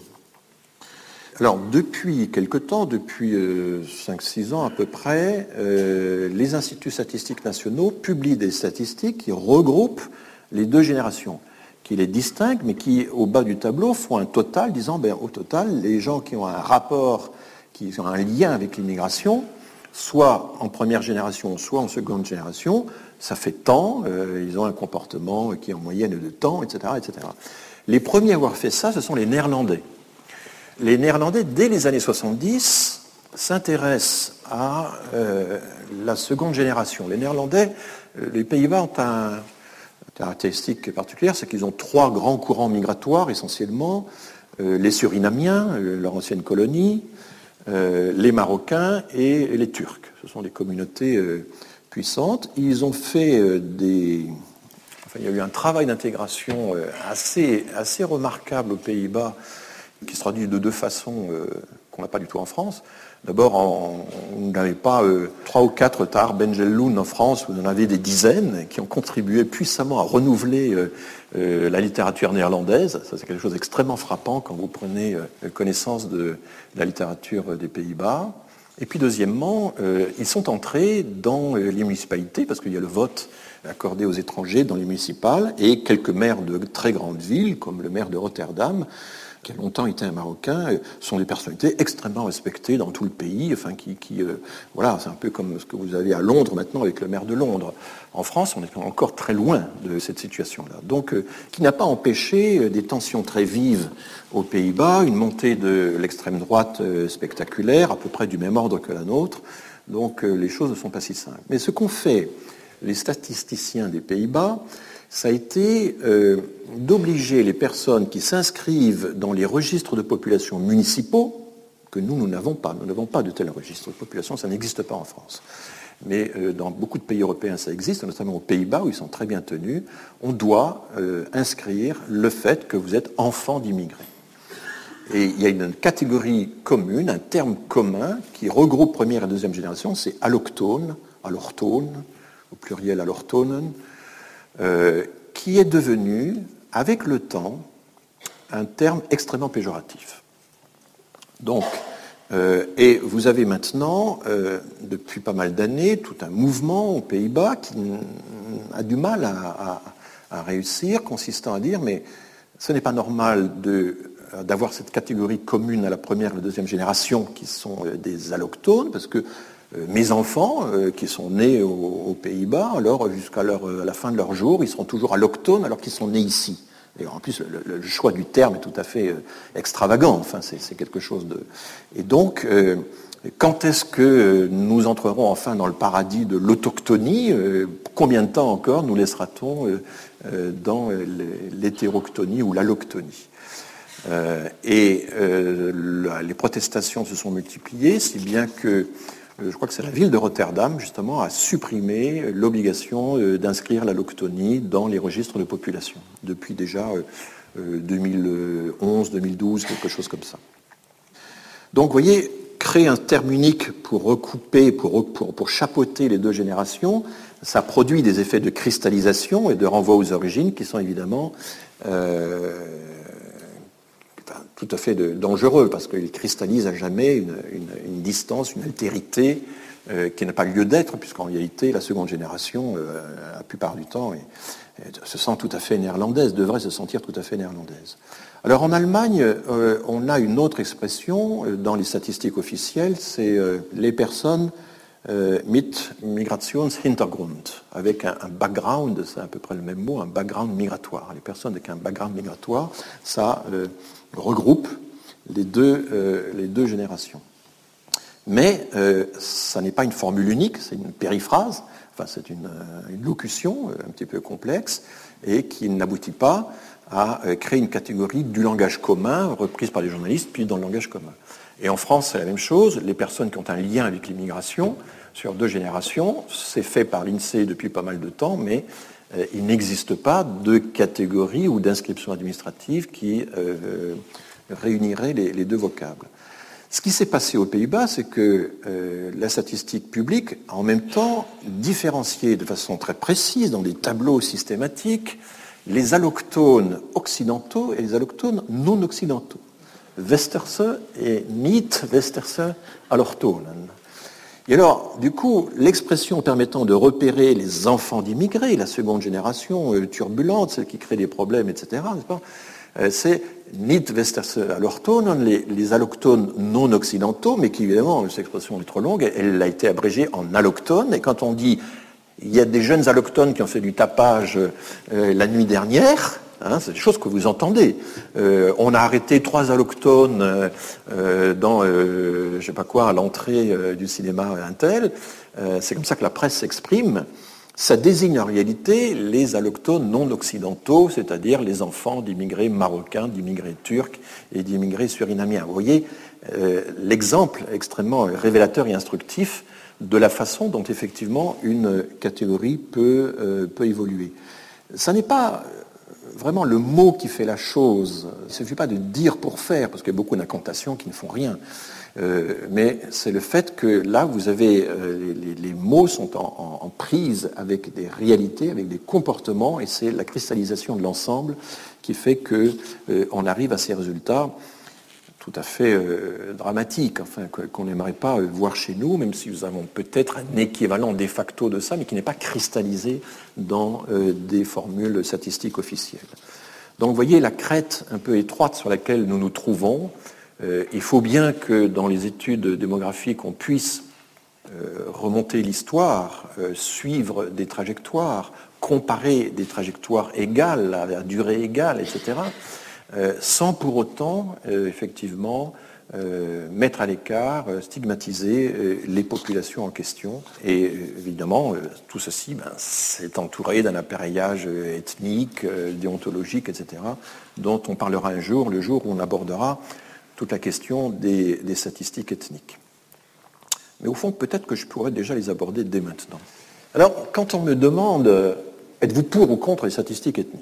Alors, depuis quelque temps, depuis 5-6 ans à peu près, les instituts statistiques nationaux publient des statistiques qui regroupent les deux générations, qui les distinguent, mais qui, au bas du tableau, font un total, disant, au total, les gens qui ont un rapport, qui ont un lien avec l'immigration, soit en première génération, soit en seconde génération, ça fait tant, ils ont un comportement qui est en moyenne de temps, etc., etc. Les premiers à avoir fait ça, ce sont les Néerlandais. Les Néerlandais, dès les années 70, s'intéressent à la seconde génération. Les Néerlandais, les Pays-Bas ont une caractéristique particulière, c'est qu'ils ont 3 grands courants migratoires, essentiellement. Les Surinamiens, leur ancienne colonie, les Marocains et les Turcs. Ce sont des communautés puissantes. Ils ont fait il y a eu un travail d'intégration assez remarquable aux Pays-Bas, qui se traduit de 2 façons qu'on n'a pas du tout en France. D'abord, on n'avait pas 3 ou 4 Tahar Ben Jelloun en France, vous en avez des dizaines qui ont contribué puissamment à renouveler la littérature néerlandaise. Ça, c'est quelque chose d'extrêmement frappant quand vous prenez connaissance de la littérature des Pays-Bas. Et puis deuxièmement, ils sont entrés dans les municipalités, parce qu'il y a le vote accordé aux étrangers dans les municipales, et quelques maires de très grandes villes, comme le maire de Rotterdam, qui a longtemps été un Marocain, sont des personnalités extrêmement respectées dans tout le pays, voilà, c'est un peu comme ce que vous avez à Londres maintenant avec le maire de Londres. En France, on est encore très loin de cette situation-là. Donc, qui n'a pas empêché des tensions très vives aux Pays-Bas, une montée de l'extrême droite spectaculaire, à peu près du même ordre que la nôtre. Donc, les choses ne sont pas si simples. Mais ce qu'ont fait les statisticiens des Pays-Bas, ça a été d'obliger les personnes qui s'inscrivent dans les registres de population municipaux, que nous n'avons pas. Nous n'avons pas de tels registres de population, ça n'existe pas en France. Mais dans beaucoup de pays européens, ça existe, notamment aux Pays-Bas, où ils sont très bien tenus. On doit inscrire le fait que vous êtes enfant d'immigrés. Et il y a une catégorie commune, un terme commun, qui regroupe première et deuxième génération, c'est allochtone, au pluriel allochtonen, qui est devenu, avec le temps, un terme extrêmement péjoratif. Donc, et vous avez maintenant, depuis pas mal d'années, tout un mouvement aux Pays-Bas qui a du mal à réussir, consistant à dire, mais ce n'est pas normal d'avoir cette catégorie commune à la première et la deuxième génération qui sont des allochtones, parce que mes enfants qui sont nés aux Pays-Bas, alors jusqu'à la fin de leur jour, ils seront toujours allochtones alors qu'ils sont nés ici. Et en plus, le choix du terme est tout à fait extravagant. Enfin, c'est quelque chose de... Et donc, quand est-ce que nous entrerons enfin dans le paradis de l'autochtonie ? Combien de temps encore nous laissera-t-on dans l'hétéroctonie ou l'allochtonie ? Les protestations se sont multipliées, si bien que je crois que c'est la ville de Rotterdam, justement, a supprimé l'obligation d'inscrire l'allochtonie dans les registres de population, depuis déjà 2011, 2012, quelque chose comme ça. Donc, vous voyez, créer un terme unique pour recouper, pour chapeauter les deux générations, ça produit des effets de cristallisation et de renvoi aux origines qui sont évidemment tout à fait dangereux, parce qu'il cristallise à jamais une distance, une altérité qui n'a pas lieu d'être, puisqu'en réalité, la seconde génération, la plupart du temps, se sent tout à fait néerlandaise, devrait se sentir tout à fait néerlandaise. Alors en Allemagne, on a une autre expression dans les statistiques officielles, c'est les personnes mit Migrationshintergrund, avec un background, c'est à peu près le même mot, un background migratoire. Les personnes avec un background migratoire, ça regroupe les deux générations. Mais ça n'est pas une formule unique, c'est une périphrase, enfin c'est une locution un petit peu complexe et qui n'aboutit pas à créer une catégorie du langage commun reprise par les journalistes, puis dans le langage commun. Et en France, c'est la même chose. Les personnes qui ont un lien avec l'immigration sur 2 générations, c'est fait par l'INSEE depuis pas mal de temps, mais il n'existe pas de catégorie ou d'inscription administrative qui réunirait les 2 vocables. Ce qui s'est passé aux Pays-Bas, c'est que la statistique publique a en même temps différencié de façon très précise, dans des tableaux systématiques, les allochtones occidentaux et les allochtones non occidentaux. Westerse et nicht-Westerse Allochtonen. Et alors, du coup, l'expression permettant de repérer les enfants d'immigrés, la seconde génération turbulente, celle qui crée des problèmes, etc., n'est-ce pas, c'est nicht-Westerse Allochtonen, les allochtones non occidentaux, mais qui, évidemment, cette expression est trop longue, elle a été abrégée en allochtones, et quand on dit il y a des jeunes allochtones qui ont fait du tapage la nuit dernière, c'est des choses que vous entendez. On a arrêté 3 allochtones dans, je sais pas quoi, à l'entrée du cinéma Intel. C'est comme ça que la presse s'exprime. Ça désigne en réalité les allochtones non occidentaux, c'est-à-dire les enfants d'immigrés marocains, d'immigrés turcs et d'immigrés surinamiens. Vous voyez l'exemple extrêmement révélateur et instructif de la façon dont effectivement une catégorie peut évoluer. Ça n'est pas vraiment le mot qui fait la chose. Il ne suffit pas de dire pour faire, parce qu'il y a beaucoup d'incantations qui ne font rien. Mais c'est le fait que là, vous avez les mots sont en prise avec des réalités, avec des comportements, et c'est la cristallisation de l'ensemble qui fait qu'on arrive à ces résultats tout à fait dramatiques, enfin, qu'on n'aimerait pas voir chez nous, même si nous avons peut-être un équivalent de facto de ça, mais qui n'est pas cristallisé dans des formules statistiques officielles. Donc vous voyez la crête un peu étroite sur laquelle nous nous trouvons. Il faut bien que dans les études démographiques, on puisse remonter l'histoire, suivre des trajectoires, comparer des trajectoires égales, à durée égale, etc., sans pour autant, effectivement, mettre à l'écart, stigmatiser les populations en question. Et évidemment, tout ceci, c'est entouré d'un appareillage ethnique, déontologique, etc., dont on parlera un jour, le jour où on abordera toute la question des statistiques ethniques. Mais au fond, peut-être que je pourrais déjà les aborder dès maintenant. Alors, quand on me demande « êtes-vous pour ou contre les statistiques ethniques ?»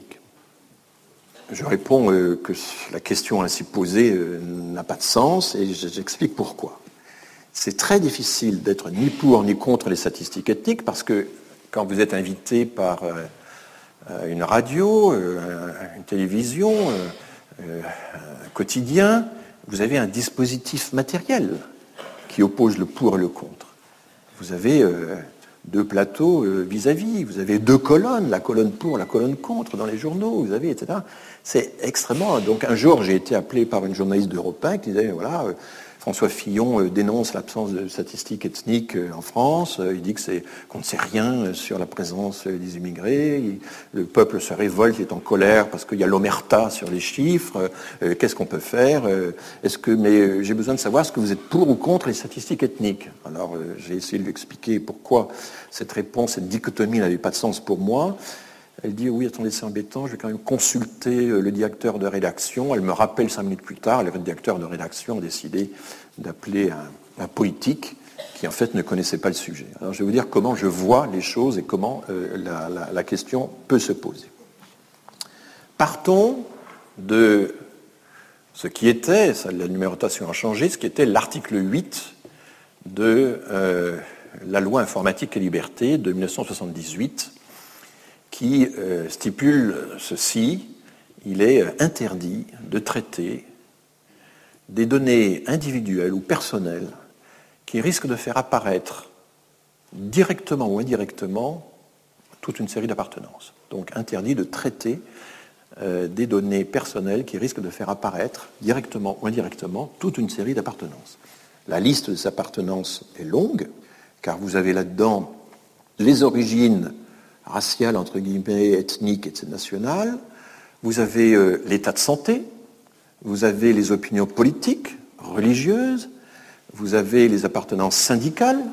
Je réponds que la question ainsi posée n'a pas de sens et j'explique pourquoi. C'est très difficile d'être ni pour ni contre les statistiques ethniques parce que quand vous êtes invité par une radio, une télévision, un quotidien, vous avez un dispositif matériel qui oppose le pour et le contre. Vous avez 2 plateaux vis-à-vis, vous avez 2 colonnes, la colonne pour, la colonne contre dans les journaux, vous avez, etc. C'est extrêmement... Donc un jour, j'ai été appelé par une journaliste d'Europe 1 qui disait, voilà, François Fillon dénonce l'absence de statistiques ethniques en France, il dit qu'on ne sait rien sur la présence des immigrés, le peuple se révolte, il est en colère parce qu'il y a l'omerta sur les chiffres, qu'est-ce qu'on peut faire mais j'ai besoin de savoir, est-ce que vous êtes pour ou contre les statistiques ethniques? Alors j'ai essayé de lui expliquer pourquoi cette réponse, cette dichotomie n'avait pas de sens pour moi. Elle dit, oui, attendez, c'est embêtant, je vais quand même consulter le directeur de rédaction. Elle me rappelle 5 minutes plus tard, le directeur de rédaction a décidé d'appeler un politique qui, en fait, ne connaissait pas le sujet. Alors, je vais vous dire comment je vois les choses et comment la question peut se poser. Partons de ce qui était, la numérotation a changé, ce qui était l'article 8 de la loi informatique et liberté de 1978, qui stipule ceci: il est interdit de traiter des données individuelles ou personnelles qui risquent de faire apparaître directement ou indirectement toute une série d'appartenances. Donc interdit de traiter des données personnelles qui risquent de faire apparaître directement ou indirectement toute une série d'appartenances. La liste des appartenances est longue, car vous avez là-dedans les origines raciales, entre guillemets, ethniques et nationales, vous avez l'état de santé, vous avez les opinions politiques, religieuses, vous avez les appartenances syndicales,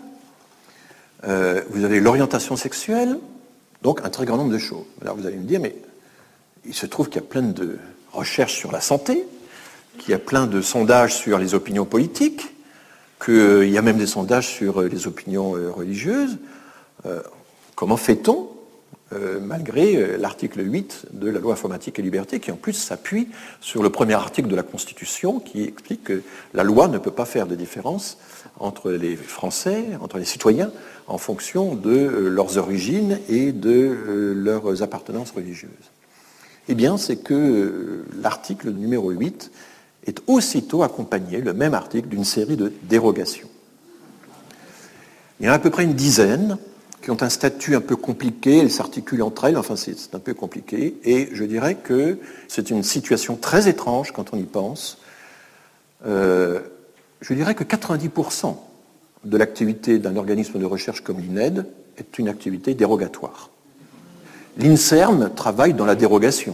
vous avez l'orientation sexuelle, donc un très grand nombre de choses. Alors vous allez me dire, mais il se trouve qu'il y a plein de recherches sur la santé, qu'il y a plein de sondages sur les opinions politiques, qu'il y a même des sondages sur les opinions religieuses. Comment fait-on malgré l'article 8 de la loi informatique et liberté, qui en plus s'appuie sur le premier article de la Constitution, qui explique que la loi ne peut pas faire de différence entre les Français, entre les citoyens, en fonction de leurs origines et de leurs appartenances religieuses. Eh bien, c'est que l'article numéro 8 est aussitôt accompagné, le même article, d'une série de dérogations. Il y en a à peu près une dizaine qui ont un statut un peu compliqué, elles s'articulent entre elles, enfin c'est un peu compliqué, et je dirais que c'est une situation très étrange quand on y pense. Je dirais que 90% de l'activité d'un organisme de recherche comme l'INED est une activité dérogatoire. L'INSERM travaille dans la dérogation.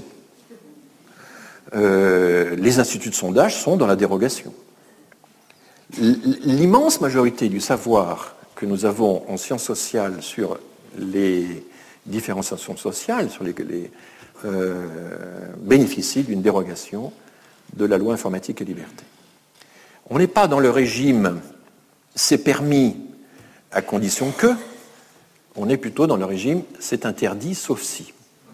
Les instituts de sondage sont dans la dérogation. L'immense majorité du savoir que nous avons en sciences sociales sur les différenciations sociales, sur les bénéficient d'une dérogation de la loi informatique et liberté. On n'est pas dans le régime c'est permis à condition que, on est plutôt dans le régime c'est interdit sauf si.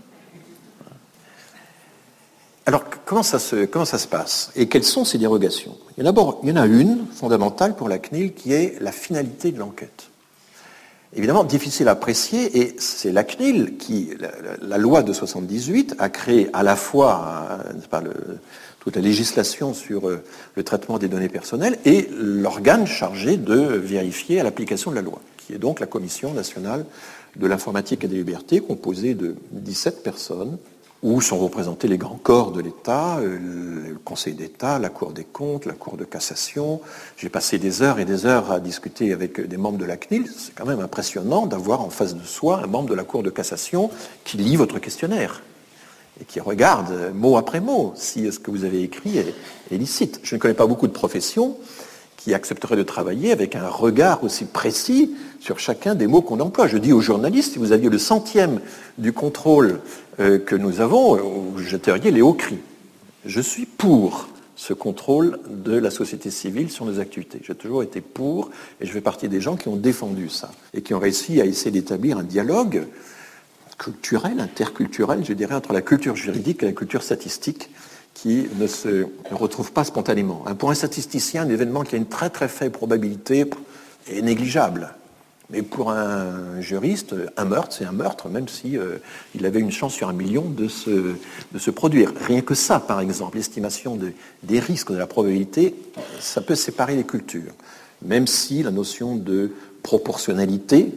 Alors, comment ça se passe? Et quelles sont ces dérogations? Il y en a une fondamentale pour la CNIL qui est la finalité de l'enquête. Évidemment, difficile à apprécier, et c'est la CNIL qui, la loi de 1978, a créé à la fois toute la législation sur le traitement des données personnelles et l'organe chargé de vérifier l'application de la loi, qui est donc la Commission nationale de l'informatique et des libertés, composée de 17 personnes, où sont représentés les grands corps de l'État, le Conseil d'État, la Cour des comptes, la Cour de cassation. J'ai passé des heures et des heures à discuter avec des membres de la CNIL. C'est quand même impressionnant d'avoir en face de soi un membre de la Cour de cassation qui lit votre questionnaire et qui regarde mot après mot si ce que vous avez écrit est licite. Je ne connais pas beaucoup de professions qui accepteraient de travailler avec un regard aussi précis sur chacun des mots qu'on emploie. Je dis aux journalistes, si vous aviez le centième du contrôle que nous avons, vous jeteriez les hauts cris. Je suis pour ce contrôle de la société civile sur nos activités. J'ai toujours été pour, et je fais partie des gens qui ont défendu ça, et qui ont réussi à essayer d'établir un dialogue culturel, interculturel, je dirais, entre la culture juridique et la culture statistique, qui ne se retrouve pas spontanément. Pour un statisticien, un événement qui a une très très faible probabilité est négligeable. Mais pour un juriste, un meurtre, c'est un meurtre, même si il avait une chance sur 1 million de se produire. Rien que ça, par exemple, l'estimation des risques, de la probabilité, ça peut séparer les cultures. Même si la notion de proportionnalité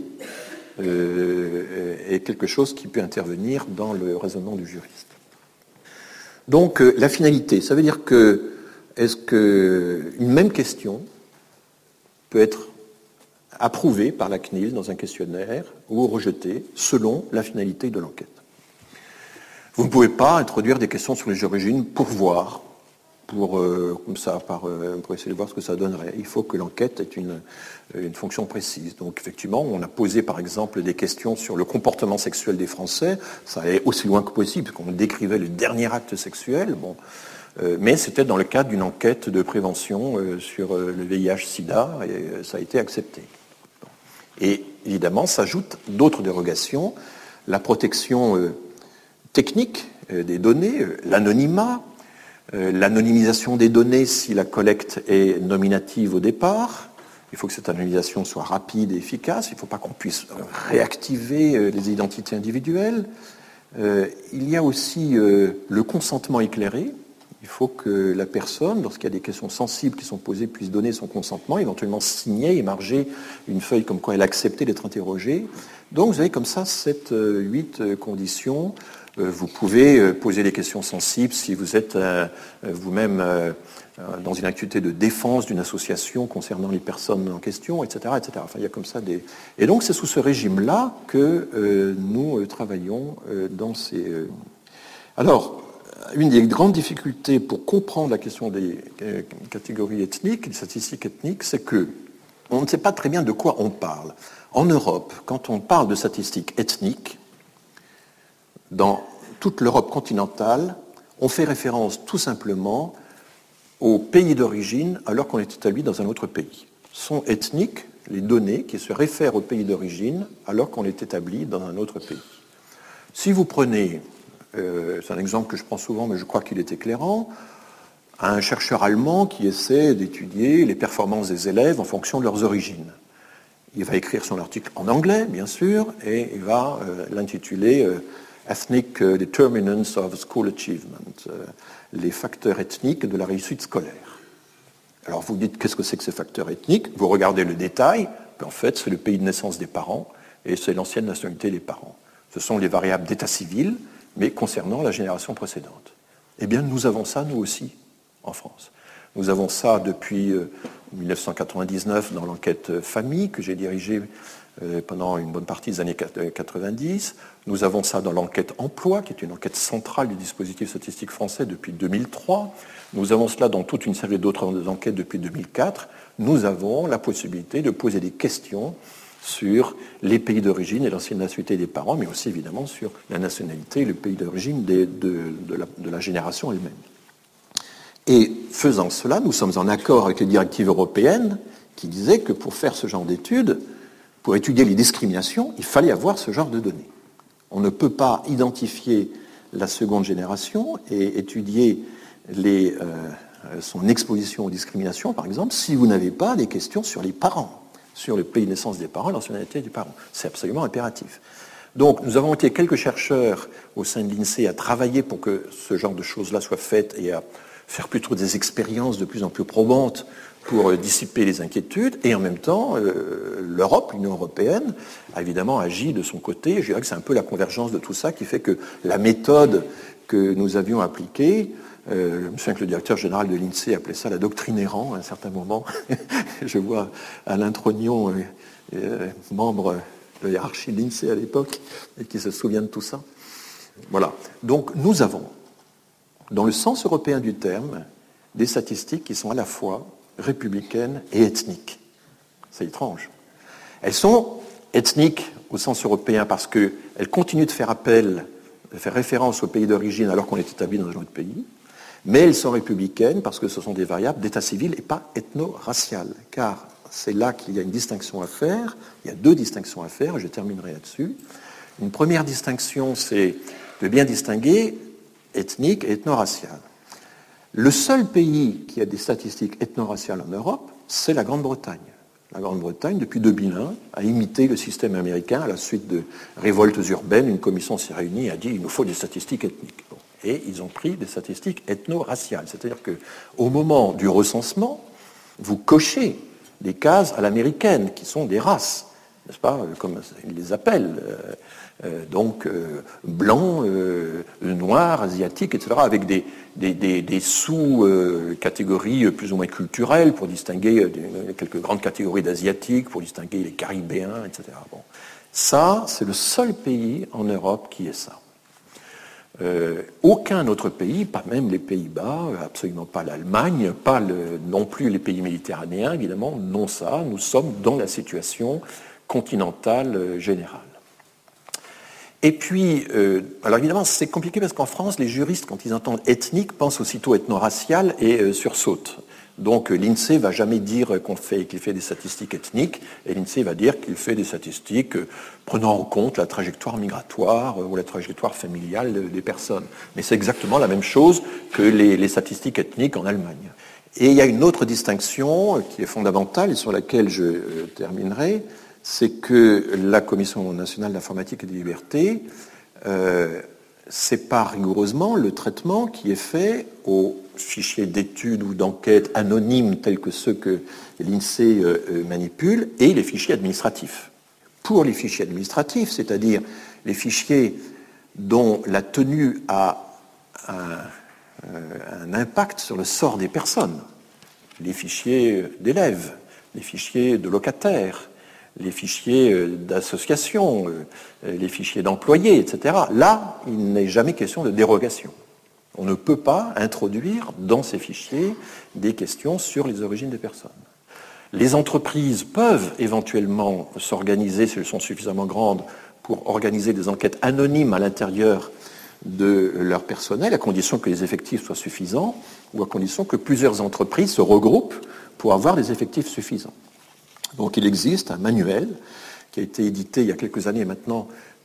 est quelque chose qui peut intervenir dans le raisonnement du juriste. Donc, la finalité, ça veut dire que, est-ce qu'une même question peut être approuvée par la CNIL dans un questionnaire ou rejetée selon la finalité de l'enquête? Vous ne pouvez pas introduire des questions sur les origines pour voir, comme ça, pour essayer de voir ce que ça donnerait. Il faut que l'enquête ait une fonction précise. Donc, effectivement, on a posé, par exemple, des questions sur le comportement sexuel des Français. Ça allait aussi loin que possible, parce qu'on décrivait le dernier acte sexuel. Mais c'était dans le cadre d'une enquête de prévention sur le VIH-Sida, et ça a été accepté. Et évidemment, s'ajoutent d'autres dérogations, la protection technique des données, l'anonymat, l'anonymisation des données si la collecte est nominative au départ. Il faut que cette anonymisation soit rapide et efficace. Il ne faut pas qu'on puisse réactiver les identités individuelles. Il y a aussi le consentement éclairé. Il faut que la personne, lorsqu'il y a des questions sensibles qui sont posées, puisse donner son consentement, éventuellement signer et marger une feuille comme quoi elle a accepté d'être interrogée. Donc vous avez comme ça 7-8 conditions. Vous pouvez poser des questions sensibles si vous êtes vous-même dans une activité de défense d'une association concernant les personnes en question, etc., etc. Enfin, il y a comme ça des... Et donc c'est sous ce régime-là que nous travaillons dans ces... Alors, une des grandes difficultés pour comprendre la question des catégories ethniques, des statistiques ethniques, c'est que on ne sait pas très bien de quoi on parle. En Europe, quand on parle de statistiques ethniques, dans toute l'Europe continentale, on fait référence tout simplement au pays d'origine alors qu'on est établi dans un autre pays. Sont ethniques les données qui se réfèrent au pays d'origine alors qu'on est établi dans un autre pays. Si vous prenez, c'est un exemple que je prends souvent, mais je crois qu'il est éclairant, un chercheur allemand qui essaie d'étudier les performances des élèves en fonction de leurs origines. Il va écrire son article en anglais, bien sûr, et il va l'intituler Ethnic Determinants of School Achievement, les facteurs ethniques de la réussite scolaire. Alors vous dites, qu'est-ce que c'est que ces facteurs ethniques? Vous regardez le détail, en fait, c'est le pays de naissance des parents et c'est l'ancienne nationalité des parents. Ce sont les variables d'état civil, mais concernant la génération précédente. Eh bien, nous avons ça, nous aussi, en France. Nous avons ça depuis 1999 dans l'enquête famille que j'ai dirigée pendant une bonne partie des années 90. Nous avons ça dans l'enquête emploi, qui est une enquête centrale du dispositif statistique français depuis 2003. Nous avons cela dans toute une série d'autres enquêtes depuis 2004. Nous avons la possibilité de poser des questions sur les pays d'origine et l'ancienne nationalité des parents, mais aussi évidemment sur la nationalité et le pays d'origine de la génération elle-même. Et faisant cela, nous sommes en accord avec les directives européennes qui disaient que pour faire ce genre d'études, pour étudier les discriminations, il fallait avoir ce genre de données. On ne peut pas identifier la seconde génération et étudier son exposition aux discriminations, par exemple, si vous n'avez pas des questions sur les parents, sur le pays de naissance des parents, l'ancienneté des parents. C'est absolument impératif. Donc, nous avons été quelques chercheurs au sein de l'INSEE à travailler pour que ce genre de choses-là soit faites et à faire plutôt des expériences de plus en plus probantes pour dissiper les inquiétudes. Et en même temps, l'Europe, l'Union européenne, a évidemment agi de son côté. Je dirais que c'est un peu la convergence de tout ça qui fait que la méthode que nous avions appliquée, je me souviens que le directeur général de l'INSEE appelait ça la doctrine errant à un certain moment. Je vois Alain Trognon, membre de la hiérarchie de l'INSEE à l'époque, et qui se souvient de tout ça. Voilà. Donc nous avons, dans le sens européen du terme, des statistiques qui sont à la fois républicaines et ethniques. C'est étrange. Elles sont ethniques au sens européen parce qu'elles continuent de faire référence au pays d'origine alors qu'on est établi dans un autre pays, mais elles sont républicaines parce que ce sont des variables d'état civil et pas ethno-raciales, car c'est là qu'il y a une distinction à faire. Il y a deux distinctions à faire, et je terminerai là-dessus. Une première distinction, c'est de bien distinguer ethnique et ethno-racial. Le seul pays qui a des statistiques ethno-raciales en Europe, c'est la Grande-Bretagne. La Grande-Bretagne, depuis 2001, a imité le système américain à la suite de révoltes urbaines. Une commission s'est réunie et a dit il nous faut des statistiques ethniques. Et ils ont pris des statistiques ethno-raciales. C'est-à-dire qu'au moment du recensement, vous cochez des cases à l'américaine, qui sont des races, n'est-ce pas, comme ils les appellent, blancs, noirs, asiatiques, etc., avec des sous-catégories plus ou moins culturelles pour distinguer quelques grandes catégories d'asiatiques, pour distinguer les caribéens, etc. Bon. Ça, c'est le seul pays en Europe qui est ça. Aucun autre pays, pas même les Pays-Bas, absolument pas l'Allemagne, pas non plus les pays méditerranéens, évidemment, non ça. Nous sommes dans la situation continentale générale. Et puis, alors évidemment, c'est compliqué parce qu'en France, les juristes, quand ils entendent ethnique, pensent aussitôt ethno-racial et sursautent. Donc l'INSEE ne va jamais dire qu'il fait des statistiques ethniques, et l'INSEE va dire qu'il fait des statistiques prenant en compte la trajectoire migratoire ou la trajectoire familiale des personnes. Mais c'est exactement la même chose que les statistiques ethniques en Allemagne. Et il y a une autre distinction qui est fondamentale et sur laquelle je terminerai, c'est que la Commission nationale d'informatique et des libertés sépare rigoureusement le traitement qui est fait aux fichiers d'études ou d'enquêtes anonymes tels que ceux que l'INSEE manipule et les fichiers administratifs. Pour les fichiers administratifs, c'est-à-dire les fichiers dont la tenue a un impact sur le sort des personnes, les fichiers d'élèves, les fichiers de locataires, les fichiers d'associations, les fichiers d'employés, etc. Là, il n'est jamais question de dérogation. On ne peut pas introduire dans ces fichiers des questions sur les origines des personnes. Les entreprises peuvent éventuellement s'organiser, si elles sont suffisamment grandes, pour organiser des enquêtes anonymes à l'intérieur de leur personnel, à condition que les effectifs soient suffisants, ou à condition que plusieurs entreprises se regroupent pour avoir des effectifs suffisants. Donc il existe un manuel qui a été édité il y a quelques années maintenant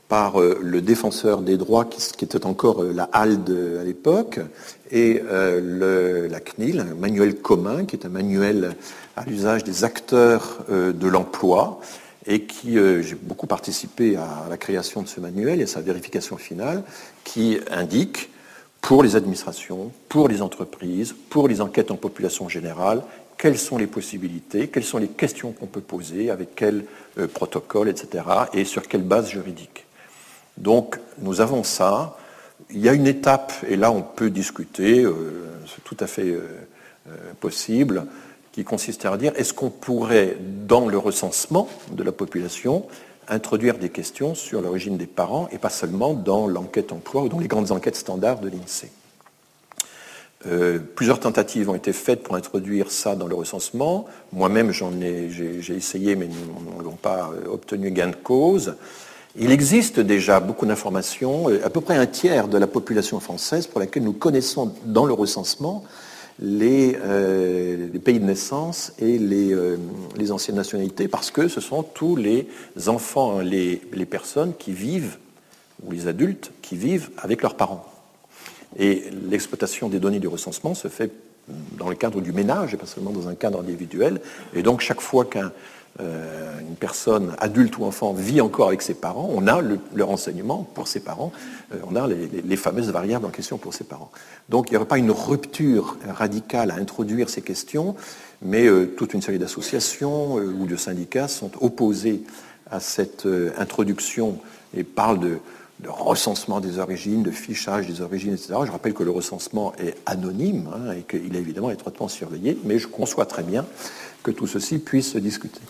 par le défenseur des droits, qui était encore la HALD à l'époque, et la CNIL, un manuel commun, qui est un manuel à l'usage des acteurs de l'emploi, et j'ai beaucoup participé à la création de ce manuel et à sa vérification finale, qui indique pour les administrations, pour les entreprises, pour les enquêtes en population générale, quelles sont les possibilités, quelles sont les questions qu'on peut poser, avec quel protocole, etc., et sur quelle base juridique. Donc, nous avons ça. Il y a une étape, et là on peut discuter, c'est tout à fait possible, qui consiste à dire, est-ce qu'on pourrait, dans le recensement de la population, introduire des questions sur l'origine des parents, et pas seulement dans l'enquête emploi ou dans les grandes enquêtes standards de l'INSEE. Plusieurs tentatives ont été faites pour introduire ça dans le recensement. Moi-même, j'ai essayé, mais nous n'avons pas obtenu gain de cause. Il existe déjà beaucoup d'informations, à peu près un tiers de la population française pour laquelle nous connaissons dans le recensement les pays de naissance et les anciennes nationalités, parce que ce sont tous les enfants, les personnes qui vivent, ou les adultes qui vivent avec leurs parents. Et l'exploitation des données du recensement se fait dans le cadre du ménage et pas seulement dans un cadre individuel. Et donc chaque fois qu'une personne, adulte ou enfant, vit encore avec ses parents, on a le renseignement pour ses parents, on a les fameuses variables en question pour ses parents. Donc il n'y aurait pas une rupture radicale à introduire ces questions, mais toute une série d'associations ou de syndicats sont opposés à cette introduction et parlent de recensement des origines, de fichage des origines, etc. Je rappelle que le recensement est anonyme et qu'il est évidemment étroitement surveillé, mais je conçois très bien que tout ceci puisse se discuter.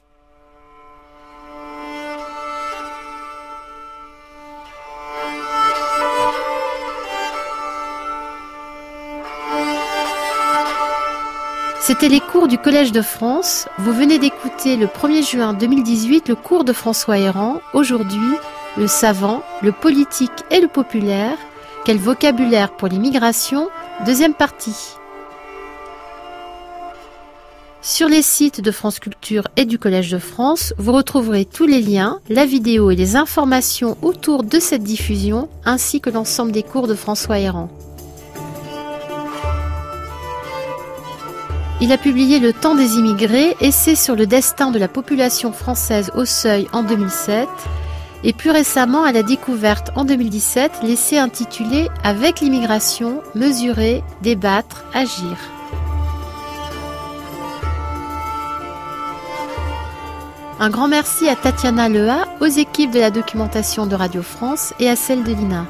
C'était les cours du Collège de France. Vous venez d'écouter le 1er juin 2018 le cours de François Héran. Aujourd'hui, le savant, le politique et le populaire. Quel vocabulaire pour l'immigration? Deuxième partie. Sur les sites de France Culture et du Collège de France, vous retrouverez tous les liens, la vidéo et les informations autour de cette diffusion, ainsi que l'ensemble des cours de François Héran. Il a publié Le Temps des immigrés, essai sur le destin de la population française au Seuil en 2007, et plus récemment à la Découverte en 2017, l'essai intitulé « Avec l'immigration, mesurer, débattre, agir ». Un grand merci à Tatiana Leha, aux équipes de la documentation de Radio France et à celle de l'INA.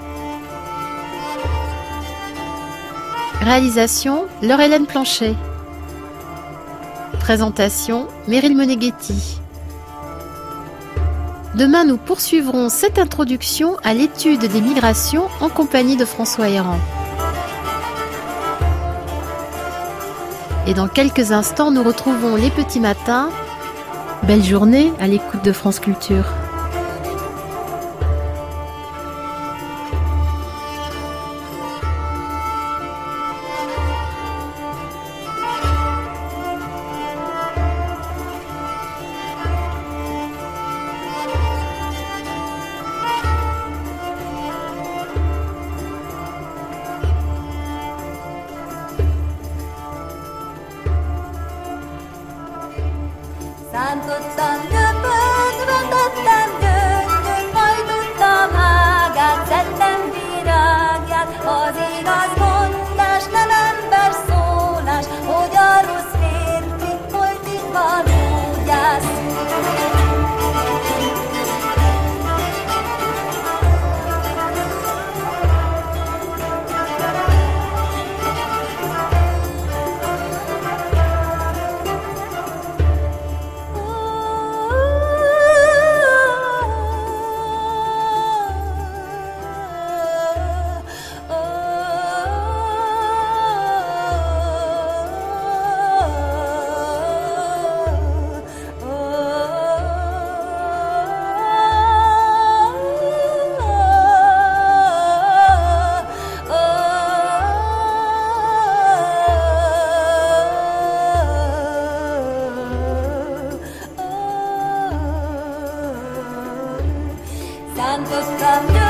Réalisation, Laure-Hélène Planchet. Présentation, Meryl Moneghetti. Demain, nous poursuivrons cette introduction à l'étude des migrations en compagnie de François Héran. Et dans quelques instants, nous retrouvons les petits matins. Belle journée à l'écoute de France Culture. Szántottam köpöt, ragadtam gyöngyöt, majd tudtam ágát, szedtem virágját. Az igaz mondás nem ember szólás, hogy a rossz férfi politikban úgy állsz. Oh nem tudtam